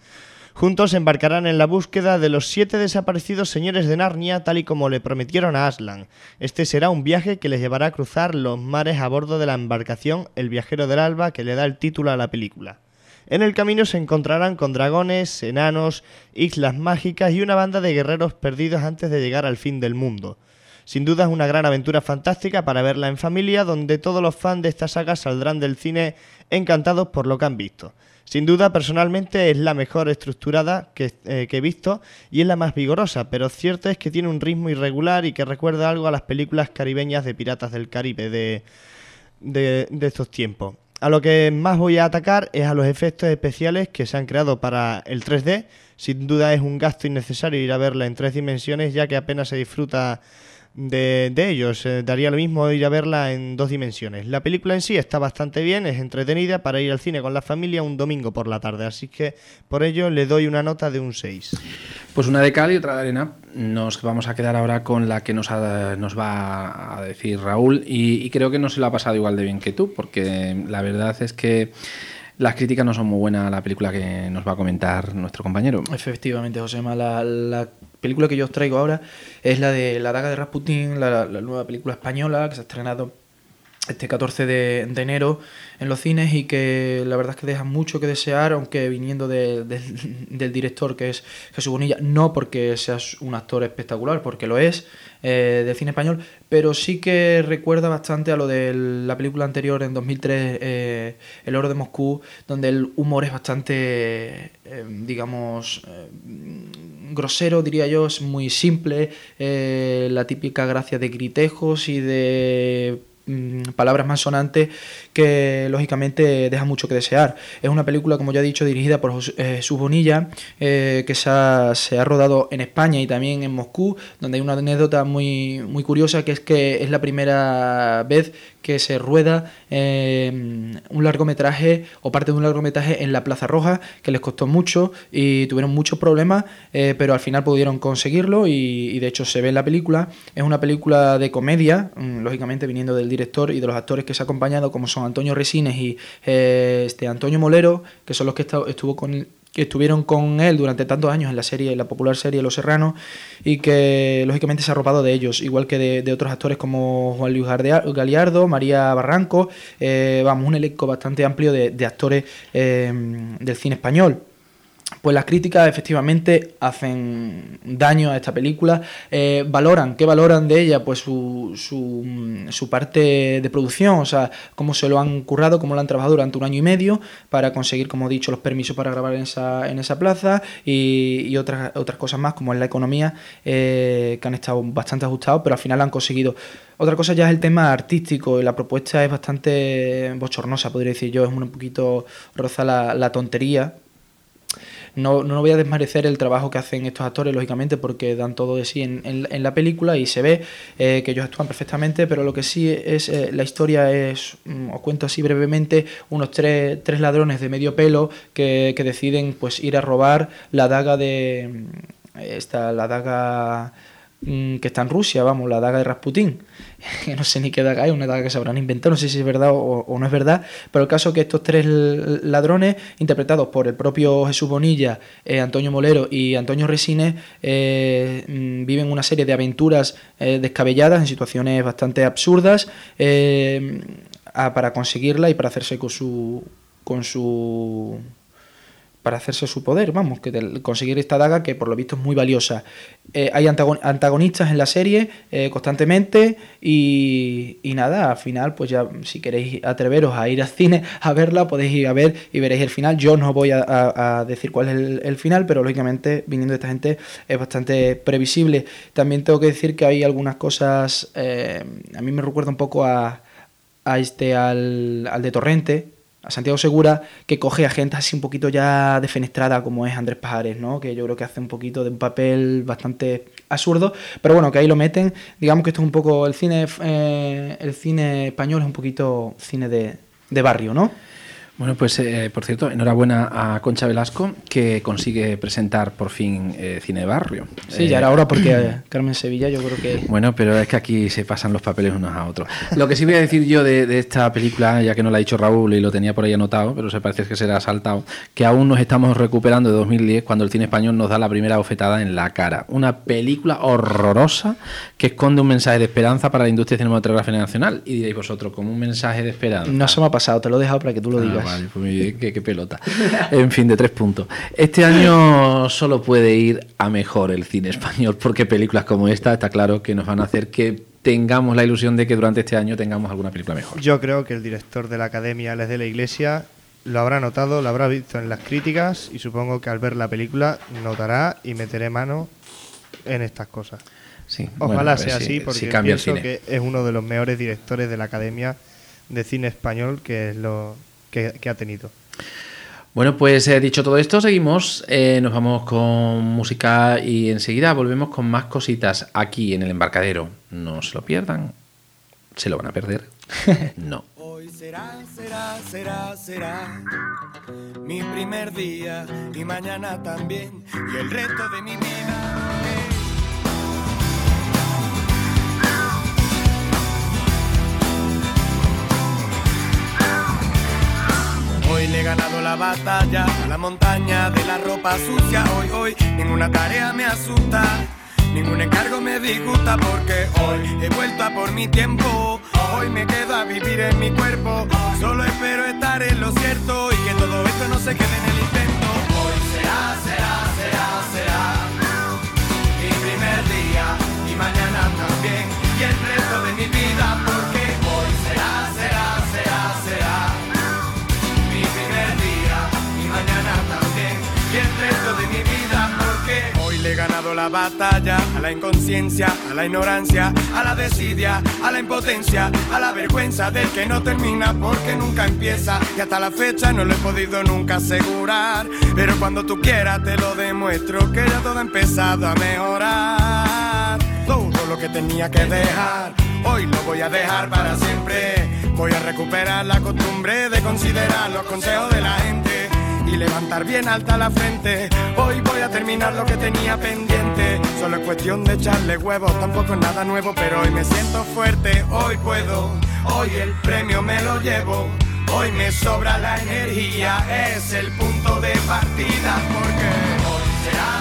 Juntos embarcarán en la búsqueda de los 7 desaparecidos señores de Narnia, tal y como le prometieron a Aslan. Este será un viaje que les llevará a cruzar los mares a bordo de la embarcación El Viajero del Alba, que le da el título a la película. En el camino se encontrarán con dragones, enanos, islas mágicas y una banda de guerreros perdidos antes de llegar al fin del mundo. Sin duda es una gran aventura fantástica para verla en familia, donde todos los fans de esta saga saldrán del cine encantados por lo que han visto. Sin duda, personalmente es la mejor estructurada que he visto y es la más vigorosa, pero cierto es que tiene un ritmo irregular y que recuerda algo a las películas caribeñas de Piratas del Caribe de estos tiempos. A lo que más voy a atacar es a los efectos especiales que se han creado para el 3D. Sin duda es un gasto innecesario ir a verla en 3 dimensiones, ya que apenas se disfruta de ellos. Daría lo mismo ir a verla en 2 dimensiones. La película en sí está bastante bien, es entretenida para ir al cine con la familia un domingo por la tarde, así que por ello le doy una nota de un 6. Pues una de cal y otra de arena. Nos vamos a quedar ahora con la que nos va a decir Raúl, y creo que no se lo ha pasado igual de bien que tú, porque la verdad es que las críticas no son muy buenas a la película que nos va a comentar nuestro compañero. Efectivamente, Josema, la película que yo os traigo ahora es la de La daga de Rasputín, la nueva película española que se ha estrenado este 14 de enero en los cines y que la verdad es que deja mucho que desear, aunque viniendo del director, que es Jesús Bonilla, no porque seas un actor espectacular, porque lo es, del cine español, pero sí que recuerda bastante a lo de la película anterior en 2003, El oro de Moscú, donde el humor es bastante, grosero, diría yo, es muy simple, la típica gracia de gritejos y de palabras más sonantes que lógicamente deja mucho que desear. Es una película, como ya he dicho, dirigida por Jesús Bonilla, que se ha rodado en España y también en Moscú, donde hay una anécdota muy, muy curiosa, que es la primera vez que se rueda un largometraje o parte de un largometraje en la Plaza Roja, que les costó mucho y tuvieron muchos problemas, pero al final pudieron conseguirlo y de hecho se ve en la película. Es una película de comedia, lógicamente viniendo del director y de los actores que se ha acompañado, como son Antonio Resines y Antonio Molero, que son los que estuvieron con él durante tantos años en la popular serie Los Serranos, y que lógicamente se ha arropado de ellos, igual que de otros actores como Juan Luis Galiardo, María Barranco, un elenco bastante amplio de actores del cine español. Pues las críticas efectivamente hacen daño a esta película. ¿Qué valoran de ella? Pues su parte de producción, o sea, cómo se lo han currado, cómo lo han trabajado durante 1 año y medio para conseguir, como he dicho, los permisos para grabar en esa plaza y otras cosas más, como es la economía, que han estado bastante ajustados, pero al final han conseguido. Otra cosa ya es el tema artístico, y la propuesta es bastante bochornosa, podría decir yo, es un poquito roza la tontería. No voy a desmerecer el trabajo que hacen estos actores, lógicamente, porque dan todo de sí en la película y se ve que ellos actúan perfectamente, pero lo que sí es la historia es, os cuento así brevemente, unos tres ladrones de medio pelo que deciden pues ir a robar la daga que está en Rusia, la daga de Rasputín, que no sé ni qué daga es, una daga que se habrán inventado, no sé si es verdad o no es verdad, pero el caso es que estos 3 ladrones, interpretados por el propio Jesús Bonilla, Antonio Molero y Antonio Resines, viven una serie de aventuras descabelladas en situaciones bastante absurdas para conseguirla y para hacerse para hacerse su poder, conseguir esta daga que por lo visto es muy valiosa. Hay antagonistas en la serie constantemente y nada, al final pues ya si queréis atreveros a ir al cine a verla, podéis ir a ver y veréis el final. Yo no voy a decir cuál es el final, pero lógicamente viniendo de esta gente es bastante previsible. También tengo que decir que hay algunas cosas, a mí me recuerda un poco al de Torrente, a Santiago Segura, que coge a gente así un poquito ya defenestrada como es Andrés Pajares, ¿no? Que yo creo que hace un poquito de un papel bastante absurdo, pero bueno, que ahí lo meten. Digamos que esto es un poco el cine español, es un poquito cine de barrio, ¿no? Bueno, pues por cierto, enhorabuena a Concha Velasco, que consigue presentar por fin Cine de Barrio. Sí, ya era hora, porque Carmen Sevilla yo creo que... Bueno, pero es que aquí se pasan los papeles unos a otros. Lo que sí voy a decir yo de esta película, ya que no lo ha dicho Raúl y lo tenía por ahí anotado, pero se parece que se le ha saltado, que aún nos estamos recuperando de 2010, cuando el cine español nos da la primera bofetada en la cara. Una película horrorosa que esconde un mensaje de esperanza para la industria cinematográfica nacional. Y diréis vosotros, ¿cómo un mensaje de esperanza? No se me ha pasado, te lo he dejado para que tú lo digas. Vale, pues muy bien, qué pelota. En fin, de 3 puntos. Este año solo puede ir a mejor el cine español, porque películas como esta está claro que nos van a hacer que tengamos la ilusión de que durante este año tengamos alguna película mejor. Yo creo que el director de la Academia, Les de la Iglesia, lo habrá notado, lo habrá visto en las críticas y supongo que al ver la película notará y meteré mano en estas cosas. Sí, Ojalá bueno, sea así, porque cambia el pienso cine. que es uno de los mejores directores de la Academia de Cine Español que es lo que ha tenido. Bueno, pues dicho todo esto, seguimos, nos vamos con música y enseguida volvemos con más cositas aquí en El Embarcadero. No se lo pierdan, se lo van a perder. No. Hoy será mi primer día y mañana también y el resto de mi vida. Hoy le he ganado la batalla a la montaña de la ropa sucia. Hoy ninguna tarea me asusta, ningún encargo me disgusta, porque hoy he vuelto a por mi tiempo. Hoy me quedo a vivir en mi cuerpo. Solo espero estar en lo cierto y que todo esto no se quede en el intento. Hoy será mi primer día y mañana también y el resto de mi vida, porque hoy será mi primer día y mañana también y el resto de mi vida, porque hoy le he ganado la batalla a la inconsciencia, a la ignorancia, a la desidia, a la impotencia, a la vergüenza del que no termina porque nunca empieza, y hasta la fecha no lo he podido nunca asegurar, pero cuando tú quieras te lo demuestro que ya todo ha empezado a mejorar. Todo lo que tenía que dejar hoy lo voy a dejar para siempre. Voy a recuperar la costumbre de considerar los consejos de la gente y levantar bien alta la frente. Hoy voy a terminar lo que tenía pendiente. Solo es cuestión de echarle huevos, tampoco es nada nuevo, pero hoy me siento fuerte, hoy puedo, hoy el premio me lo llevo. Hoy me sobra la energía, es el punto de partida, porque hoy será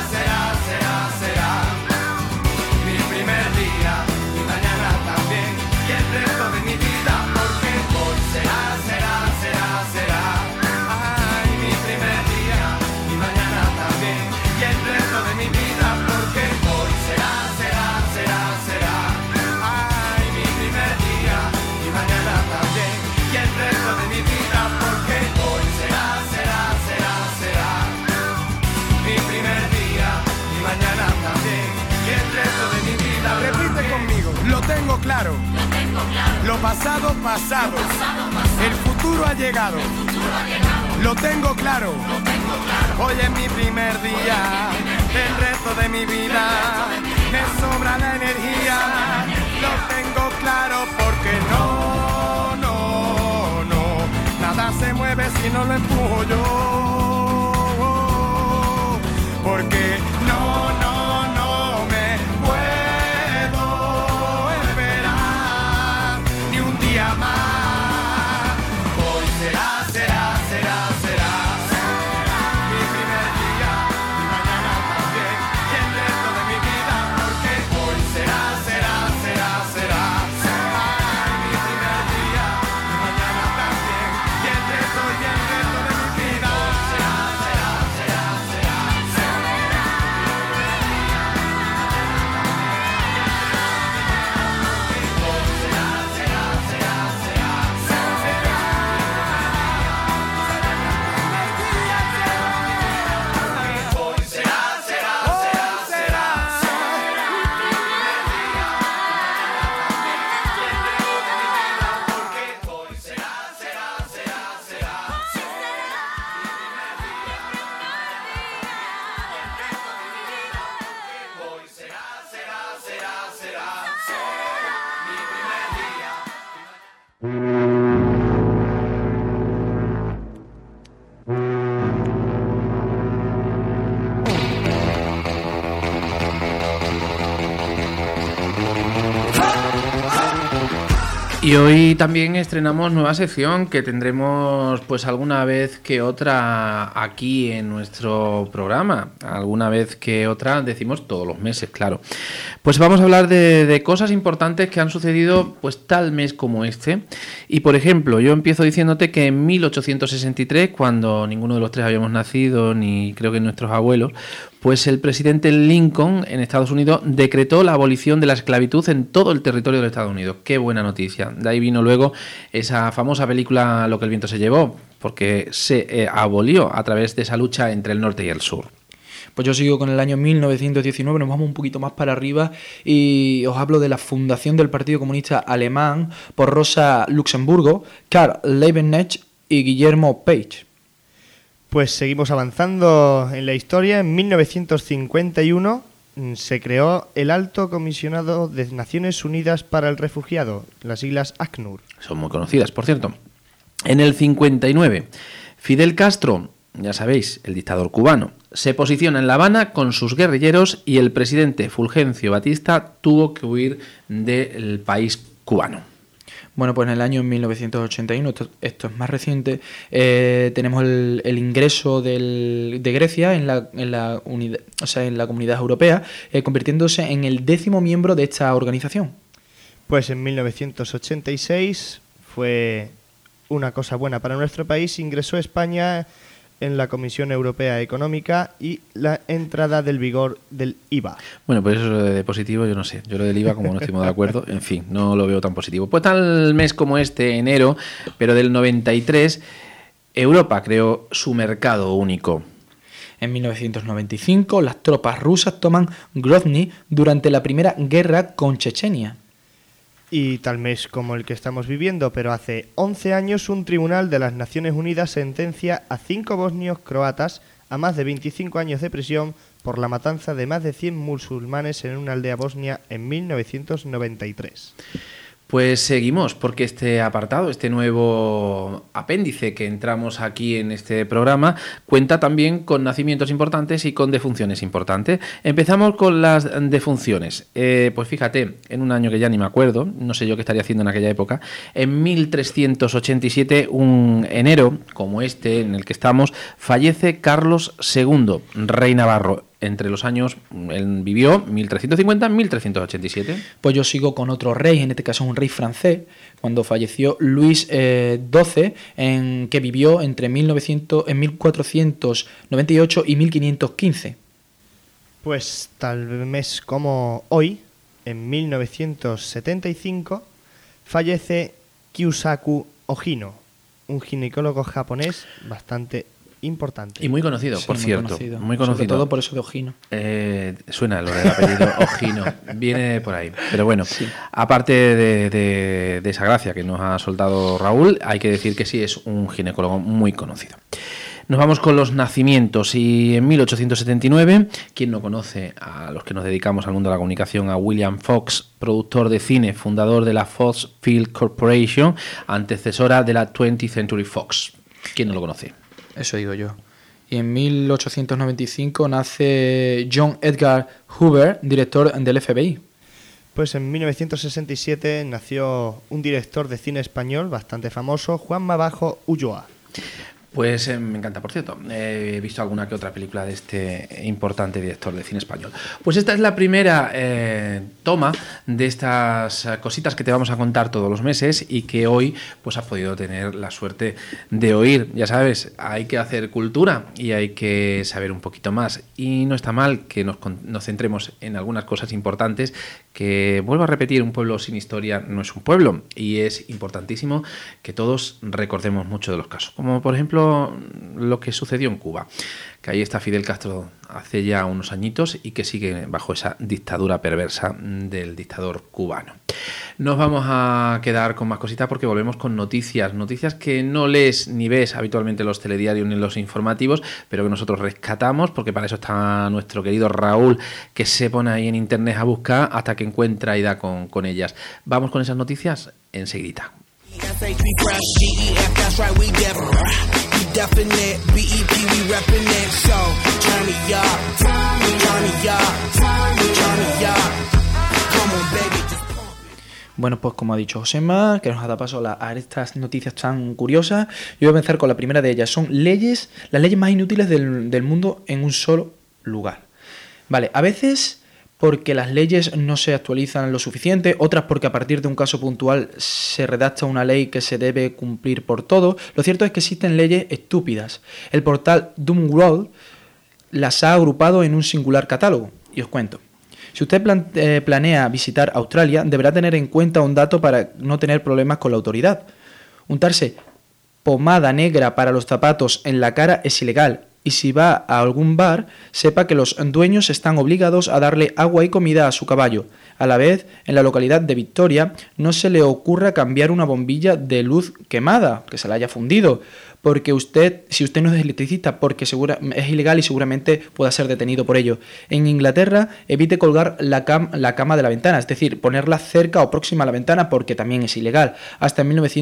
mi primer día y mañana también y el resto de mi vida, porque hoy será ay, mi primer día y mañana también y el resto de mi vida, porque hoy será ay, mi primer día y mañana también y el resto de mi vida, porque hoy será mi primer día y mañana también y el resto de mi vida. Repite conmigo, lo tengo claro. Lo pasado, el futuro ha llegado. Lo tengo claro. Hoy es mi primer día, el resto de mi vida me sobra la energía. Lo tengo claro porque no, nada se mueve si no lo empujo yo. Porque no me puedo esperar ni un día más. Hoy será mi primer día y mañana también y el resto de mi vida, porque hoy será ay, mi primer día y mañana también y el resto de mi vida. Y hoy también estrenamos nueva sección que tendremos pues alguna vez que otra aquí en nuestro programa. Alguna vez que otra, decimos todos los meses, claro. Pues vamos a hablar de cosas importantes que han sucedido pues tal mes como este. Y por ejemplo, yo empiezo diciéndote que en 1863, cuando ninguno de los tres habíamos nacido, ni creo que nuestros abuelos, pues el presidente Lincoln en Estados Unidos decretó la abolición de la esclavitud en todo el territorio de los Estados Unidos. Qué buena noticia. De ahí vino luego esa famosa película Lo que el viento se llevó, porque se abolió a través de esa lucha entre el norte y el sur. Pues yo sigo con el año 1919, nos vamos un poquito más para arriba y os hablo de la fundación del Partido Comunista Alemán por Rosa Luxemburgo, Karl Liebknecht y Guillermo Page. Pues seguimos avanzando en la historia. En 1951 se creó el Alto Comisionado de Naciones Unidas para el Refugiado, las siglas ACNUR. Son muy conocidas, por cierto. En el 59, Fidel Castro, ya sabéis, el dictador cubano, se posiciona en La Habana con sus guerrilleros y el presidente Fulgencio Batista tuvo que huir del país cubano. Bueno, pues en el año 1981, esto es más reciente, tenemos el ingreso de Grecia en la Comunidad Europea, convirtiéndose en el 10º miembro de esta organización. Pues en 1986 fue una cosa buena para nuestro país, ingresó España en la Comisión Europea Económica y la entrada del vigor del IVA. Bueno, pues eso de positivo yo no sé. Yo lo del IVA, como no estamos de acuerdo, en fin, no lo veo tan positivo. Pues tal mes como este, enero, pero del 93, Europa creó su mercado único. En 1995, las tropas rusas toman Grozny durante la Primera Guerra con Chechenia. Y tal mes como el que estamos viviendo, pero hace 11 años, un tribunal de las Naciones Unidas sentencia a 5 bosnios croatas a más de 25 años de prisión por la matanza de más de 100 musulmanes en una aldea bosnia en 1993. Pues seguimos, porque este apartado, este nuevo apéndice que entramos aquí en este programa, cuenta también con nacimientos importantes y con defunciones importantes. Empezamos con las defunciones. Pues fíjate, en un año que ya ni me acuerdo, no sé yo qué estaría haciendo en aquella época, en 1387, un enero, como este en el que estamos, fallece Carlos II, rey navarro. Entre los años, él vivió 1350-1387. Pues yo sigo con otro rey, en este caso un rey francés, cuando falleció Luis XII, que vivió entre 1498 y 1515. Pues tal mes como hoy, en 1975, fallece Kyusaku Ohino, un ginecólogo japonés bastante importante. Y muy conocido, sí, por cierto. Muy conocido. Sobre todo por eso de Ohino. Suena lo del apellido Ohino. Viene por ahí. Pero bueno, sí. Aparte de esa gracia que nos ha soltado Raúl, hay que decir que sí es un ginecólogo muy conocido. Nos vamos con los nacimientos y en 1879, ¿quién no conoce a los que nos dedicamos al mundo de la comunicación? A William Fox, productor de cine, fundador de la Fox Film Corporation, antecesora de la 20th Century Fox. ¿Quién no lo conoce? Eso digo yo. Y en 1895 nace John Edgar Hoover, director del FBI. Pues en 1967 nació un director de cine español bastante famoso, Juan Mabajo Ulloa. Pues me encanta, por cierto. He visto alguna que otra película de este importante director de cine español. Pues esta es la primera toma de estas cositas que te vamos a contar todos los meses y que hoy pues has podido tener la suerte de oír. Ya sabes, hay que hacer cultura y hay que saber un poquito más. Y no está mal que nos centremos en algunas cosas importantes que, vuelvo a repetir, un pueblo sin historia no es un pueblo. Y es importantísimo que todos recordemos mucho de los casos. Como por ejemplo lo que sucedió en Cuba, que ahí está Fidel Castro hace ya unos añitos y que sigue bajo esa dictadura perversa del dictador cubano. Nos vamos a quedar con más cositas porque volvemos con noticias que no lees ni ves habitualmente en los telediarios ni en los informativos, pero que nosotros rescatamos porque para eso está nuestro querido Raúl, que se pone ahí en internet a buscar hasta que encuentra y da con ellas. Vamos con esas noticias enseguidita. Bueno, pues como ha dicho Josema, que nos ha dado paso a estas noticias tan curiosas, yo voy a empezar con la primera de ellas. Son las leyes más inútiles del mundo en un solo lugar. Vale, a veces porque las leyes no se actualizan lo suficiente, otras porque a partir de un caso puntual se redacta una ley que se debe cumplir por todos. Lo cierto es que existen leyes estúpidas. El portal Doomworld las ha agrupado en un singular catálogo, y os cuento. Si usted planea visitar Australia, deberá tener en cuenta un dato para no tener problemas con la autoridad. Untarse pomada negra para los zapatos en la cara es ilegal, y si va a algún bar, sepa que los dueños están obligados a darle agua y comida a su caballo. A la vez, en la localidad de Victoria, no se le ocurra cambiar una bombilla de luz quemada, que se la haya fundido, porque si usted no es electricista, porque es ilegal y seguramente pueda ser detenido por ello. En Inglaterra, evite colgar la cama de la ventana, es decir, ponerla cerca o próxima a la ventana, porque también es ilegal. Hasta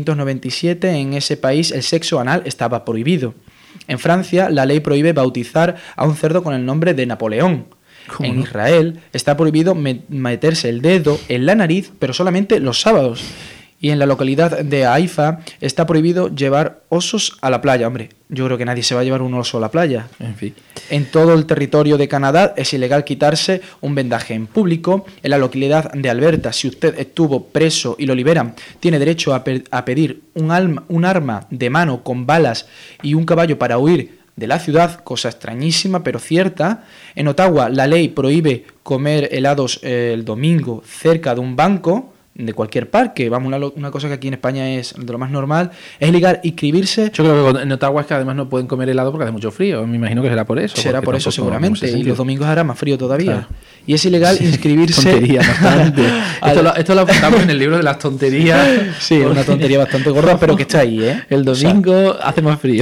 1997, en ese país, el sexo anal estaba prohibido. En Francia, la ley prohíbe bautizar a un cerdo con el nombre de Napoleón. En Israel está prohibido meterse el dedo en la nariz, pero solamente los sábados. Y en la localidad de Haifa está prohibido llevar osos a la playa. Hombre, yo creo que nadie se va a llevar un oso a la playa. En fin. En todo el territorio de Canadá es ilegal quitarse un vendaje en público. En la localidad de Alberta, si usted estuvo preso y lo liberan, tiene derecho a pedir un arma de mano con balas y un caballo para huir de la ciudad, cosa extrañísima pero cierta. En Ottawa la ley prohíbe comer helados el domingo cerca de un banco de cualquier parque. Vamos, una cosa que aquí en España es de lo más normal. Es ilegal inscribirse. Yo creo que en Ottawa es que además no pueden comer helado porque hace mucho frío. Me imagino que será por eso. Será por eso seguramente. Y los domingos hará más frío todavía. Claro. Y es ilegal inscribirse. Tontería, bastante. Esto lo apuntamos en el libro de las tonterías. Sí, una tontería bastante gorda, pero que está ahí, ¿eh? El domingo hace más frío.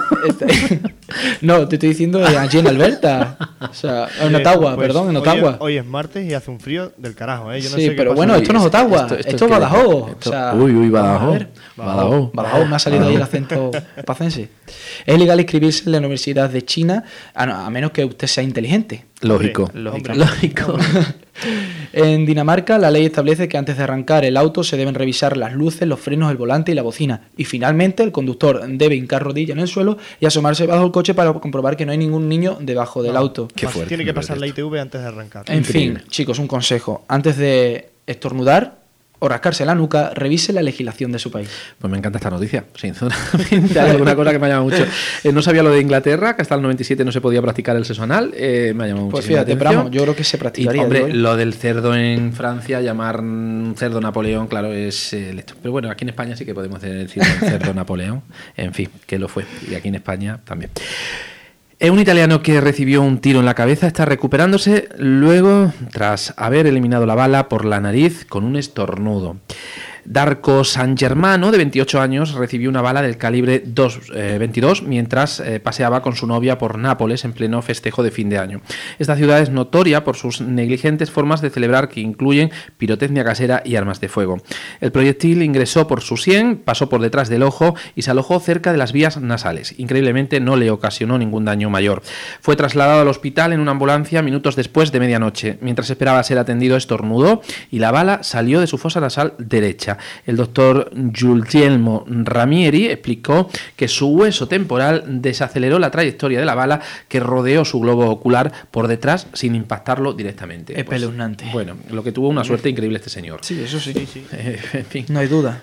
No, te estoy diciendo allí en Alberta. O sea, en Ottawa, pues, perdón, en Ottawa. Hoy es martes y hace un frío del carajo, ¿eh? Yo no sí, sé pero bueno, esto no es Ottawa, esto es Badajoz. O sea, Badajoz. Badajoz, me ha salido ahí el acento pacense. Es ilegal inscribirse en la Universidad de China a menos que usted sea inteligente. Lógico. En Dinamarca, la ley establece que antes de arrancar el auto se deben revisar las luces, los frenos, el volante y la bocina. Y finalmente, el conductor debe hincar rodilla en el suelo y asomarse bajo el coche para comprobar que no hay ningún niño debajo del auto. Qué fuerte, tiene que pasar la ITV antes de arrancar. En fin, chicos, un consejo. Antes de estornudar o rascarse la nuca, revise la legislación de su país. Pues me encanta esta noticia, sinceramente. Hay alguna cosa que me ha llamado mucho. No sabía lo de Inglaterra, que hasta el 97 no se podía practicar el sexo anal. Me ha llamado mucho. Pues fíjate, pero yo creo que se practicaría. Y, hombre, lo del cerdo en Francia, llamar cerdo Napoleón, claro, es esto. Pero bueno, aquí en España sí que podemos decir cerdo Napoleón. En fin, que lo fue. Y aquí en España también. Un italiano que recibió un tiro en la cabeza está recuperándose luego tras haber eliminado la bala por la nariz con un estornudo. Darko San Germano, de 28 años, recibió una bala del calibre 22 mientras paseaba con su novia por Nápoles en pleno festejo de fin de año. Esta ciudad es notoria por sus negligentes formas de celebrar que incluyen pirotecnia casera y armas de fuego. El proyectil ingresó por su sien, pasó por detrás del ojo y se alojó cerca de las vías nasales. Increíblemente no le ocasionó ningún daño mayor. Fue trasladado al hospital en una ambulancia minutos después de medianoche. Mientras esperaba ser atendido, estornudó y la bala salió de su fosa nasal derecha. El doctor Guglielmo Ramieri explicó que su hueso temporal desaceleró la trayectoria de la bala que rodeó su globo ocular por detrás sin impactarlo directamente. Espeluznante. Pues, bueno, lo que tuvo una suerte increíble este señor. Sí, eso sí. En fin. No hay duda.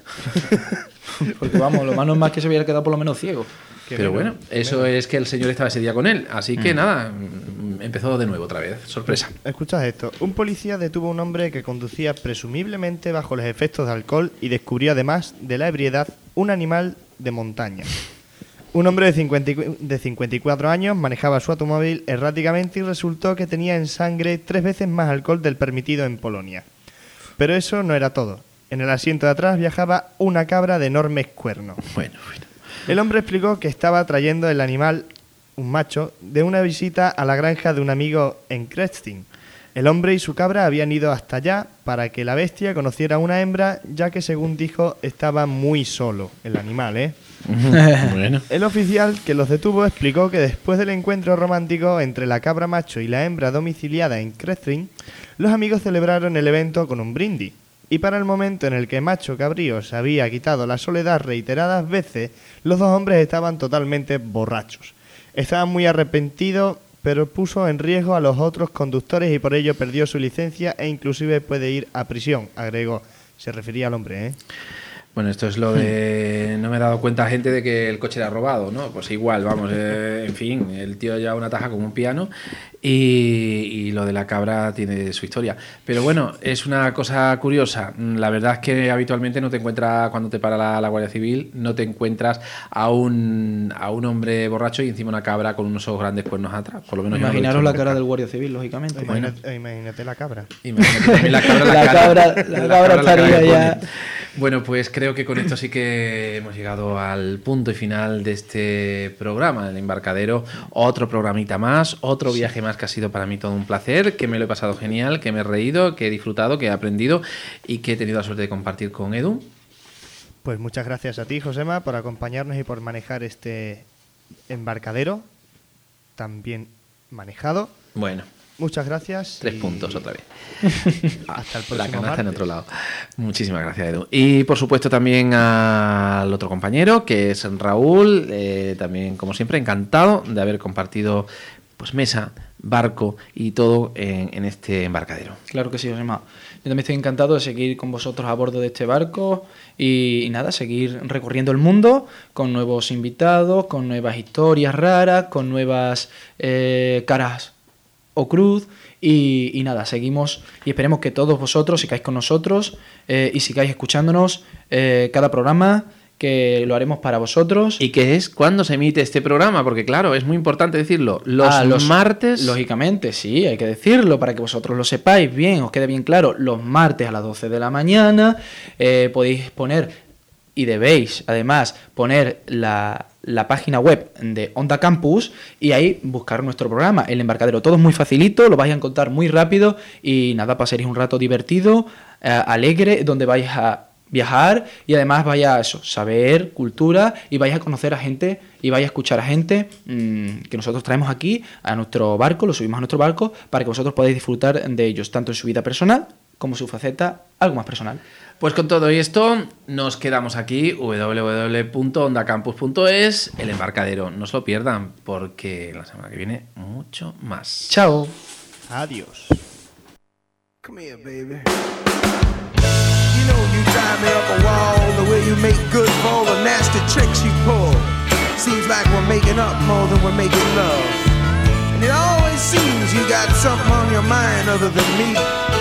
Porque vamos, lo más normal es que se hubiera quedado por lo menos ciego. Pero bueno, eso es que el señor estaba ese día con él. Así que nada, empezó de nuevo otra vez. Sorpresa. Escuchad esto. Un policía detuvo a un hombre que conducía presumiblemente bajo los efectos de alcohol y descubrió además de la ebriedad un animal de montaña. Un hombre de 54 años manejaba su automóvil erráticamente y resultó que tenía en sangre 3 veces más alcohol del permitido en Polonia. Pero eso no era todo. En el asiento de atrás viajaba una cabra de enormes cuernos. Bueno. El hombre explicó que estaba trayendo el animal, un macho, de una visita a la granja de un amigo en Krestin. El hombre y su cabra habían ido hasta allá para que la bestia conociera a una hembra, ya que según dijo estaba muy solo el animal, ¿eh? Bueno. El oficial que los detuvo explicó que después del encuentro romántico entre la cabra macho y la hembra domiciliada en Krestin, los amigos celebraron el evento con un brindis. y para el momento en el que Macho Cabrío se había quitado la soledad reiteradas veces, los dos hombres estaban totalmente borrachos. Estaban muy arrepentidos, pero puso en riesgo a los otros conductores y por ello perdió su licencia e inclusive puede ir a prisión, agregó. Se refería al hombre, ¿eh? Bueno, esto es lo de... No me he dado cuenta, gente, de que el coche era robado, ¿no? Pues igual, vamos, en fin, el tío lleva una taja como un piano y lo de la cabra tiene su historia. Pero bueno, es una cosa curiosa. La verdad es que habitualmente no te encuentras, cuando te para la Guardia Civil, no te encuentras a un hombre borracho y encima una cabra con unos ojos grandes cuernos atrás. Por lo menos imaginaros la cara del Guardia Civil, lógicamente. Imagínate la cabra. Imagínate también la cabra, la cabra estaría ya... Bueno, pues creo que con esto sí que hemos llegado al punto y final de este programa, El Embarcadero. Otro programita más, otro viaje más que ha sido para mí todo un placer, que me lo he pasado genial, que me he reído, que he disfrutado, que he aprendido y que he tenido la suerte de compartir con Edu. Pues muchas gracias a ti, Josema, por acompañarnos y por manejar este embarcadero tan bien manejado. Bueno. Muchas gracias. 3 puntos otra vez. Hasta el próximo La canasta martes. en otro lado. Muchísimas gracias, Edu. Y por supuesto también al otro compañero, que es Raúl. También, como siempre, encantado de haber compartido pues mesa, barco y todo en este embarcadero. Claro que sí, Josema. Yo también estoy encantado de seguir con vosotros a bordo de este barco y nada, seguir recorriendo el mundo con nuevos invitados, con nuevas historias raras, con nuevas caras o cruz y nada, seguimos y esperemos que todos vosotros sigáis con nosotros y sigáis escuchándonos cada programa, que lo haremos para vosotros. ¿Y qué es? ¿Cuándo se emite este programa? Porque claro, es muy importante decirlo. Los martes... Lógicamente, sí, hay que decirlo para que vosotros lo sepáis bien, os quede bien claro. Los martes a las 12 de la mañana podéis poner, y debéis además poner la página web de Onda Campus y ahí buscar nuestro programa, El Embarcadero. Todo es muy facilito, lo vais a encontrar muy rápido y nada, pasaréis un rato divertido, alegre, donde vais a viajar y además vais a saber cultura y vais a conocer a gente y vais a escuchar a gente que nosotros traemos aquí a nuestro barco, lo subimos a nuestro barco para que vosotros podáis disfrutar de ellos, tanto en su vida personal como su faceta algo más personal. Pues con todo esto nos quedamos aquí, www.ondacampus.es, El Embarcadero. No se lo pierdan porque la semana que viene mucho más. Chao. Adiós. Come here, baby. You know you drive me up a wall, the way you make good for all the nasty tricks you pull. Seems like we're making up more than we're making love. And it always seems you got something on your mind other than me.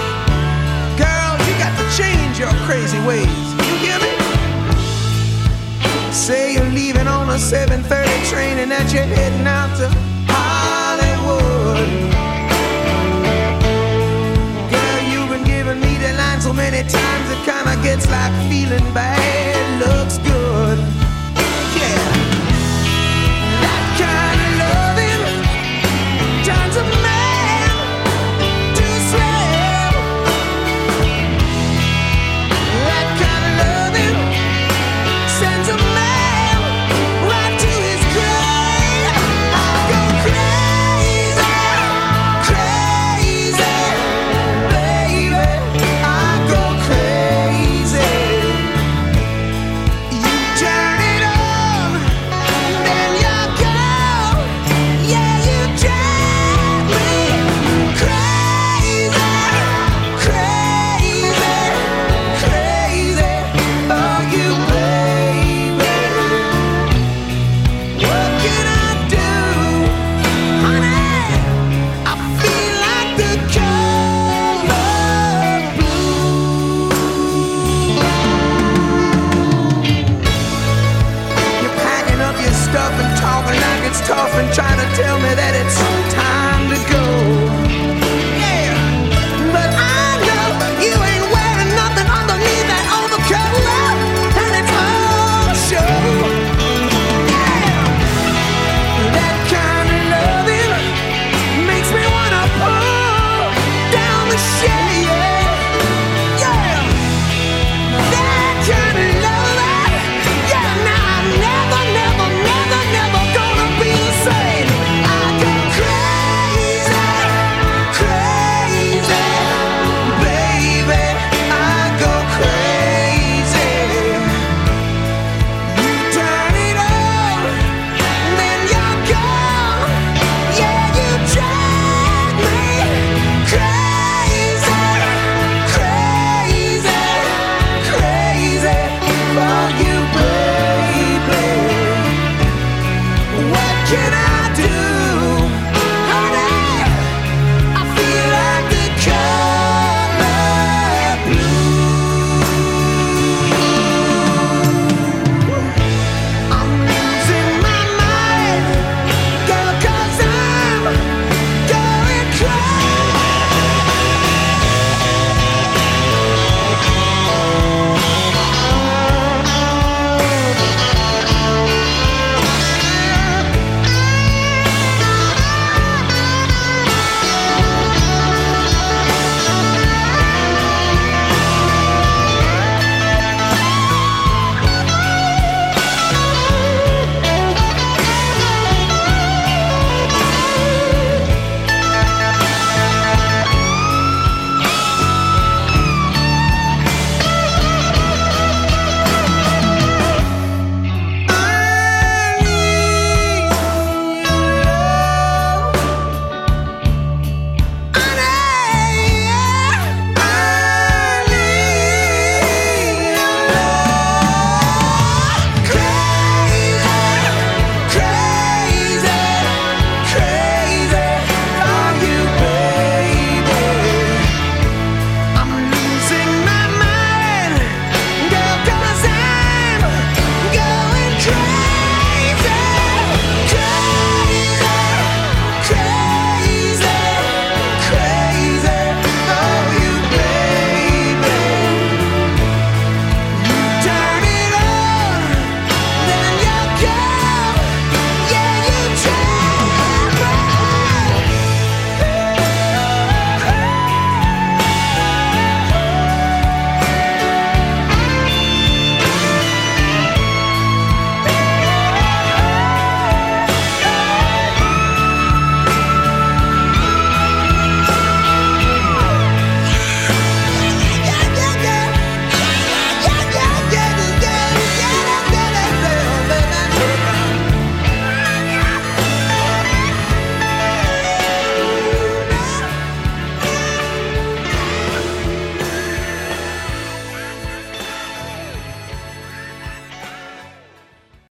Girl, you got to change your crazy ways. You hear me? Say you're leaving on a 7:30 train and that you're heading out to Hollywood. Girl, you've been giving me the line so many times it kinda gets like feeling bad looks good. Yeah, that kind of loving turns a man to slave. That kind of loving sends a man right to his grave. I go crazy, crazy, baby. I go crazy. You turn it on, then you go. Yeah, you drive me crazy, crazy, crazy. Oh, you baby. What can I do, honey? I feel like the color blue. You're packing up your stuff and talking like it's tough and trying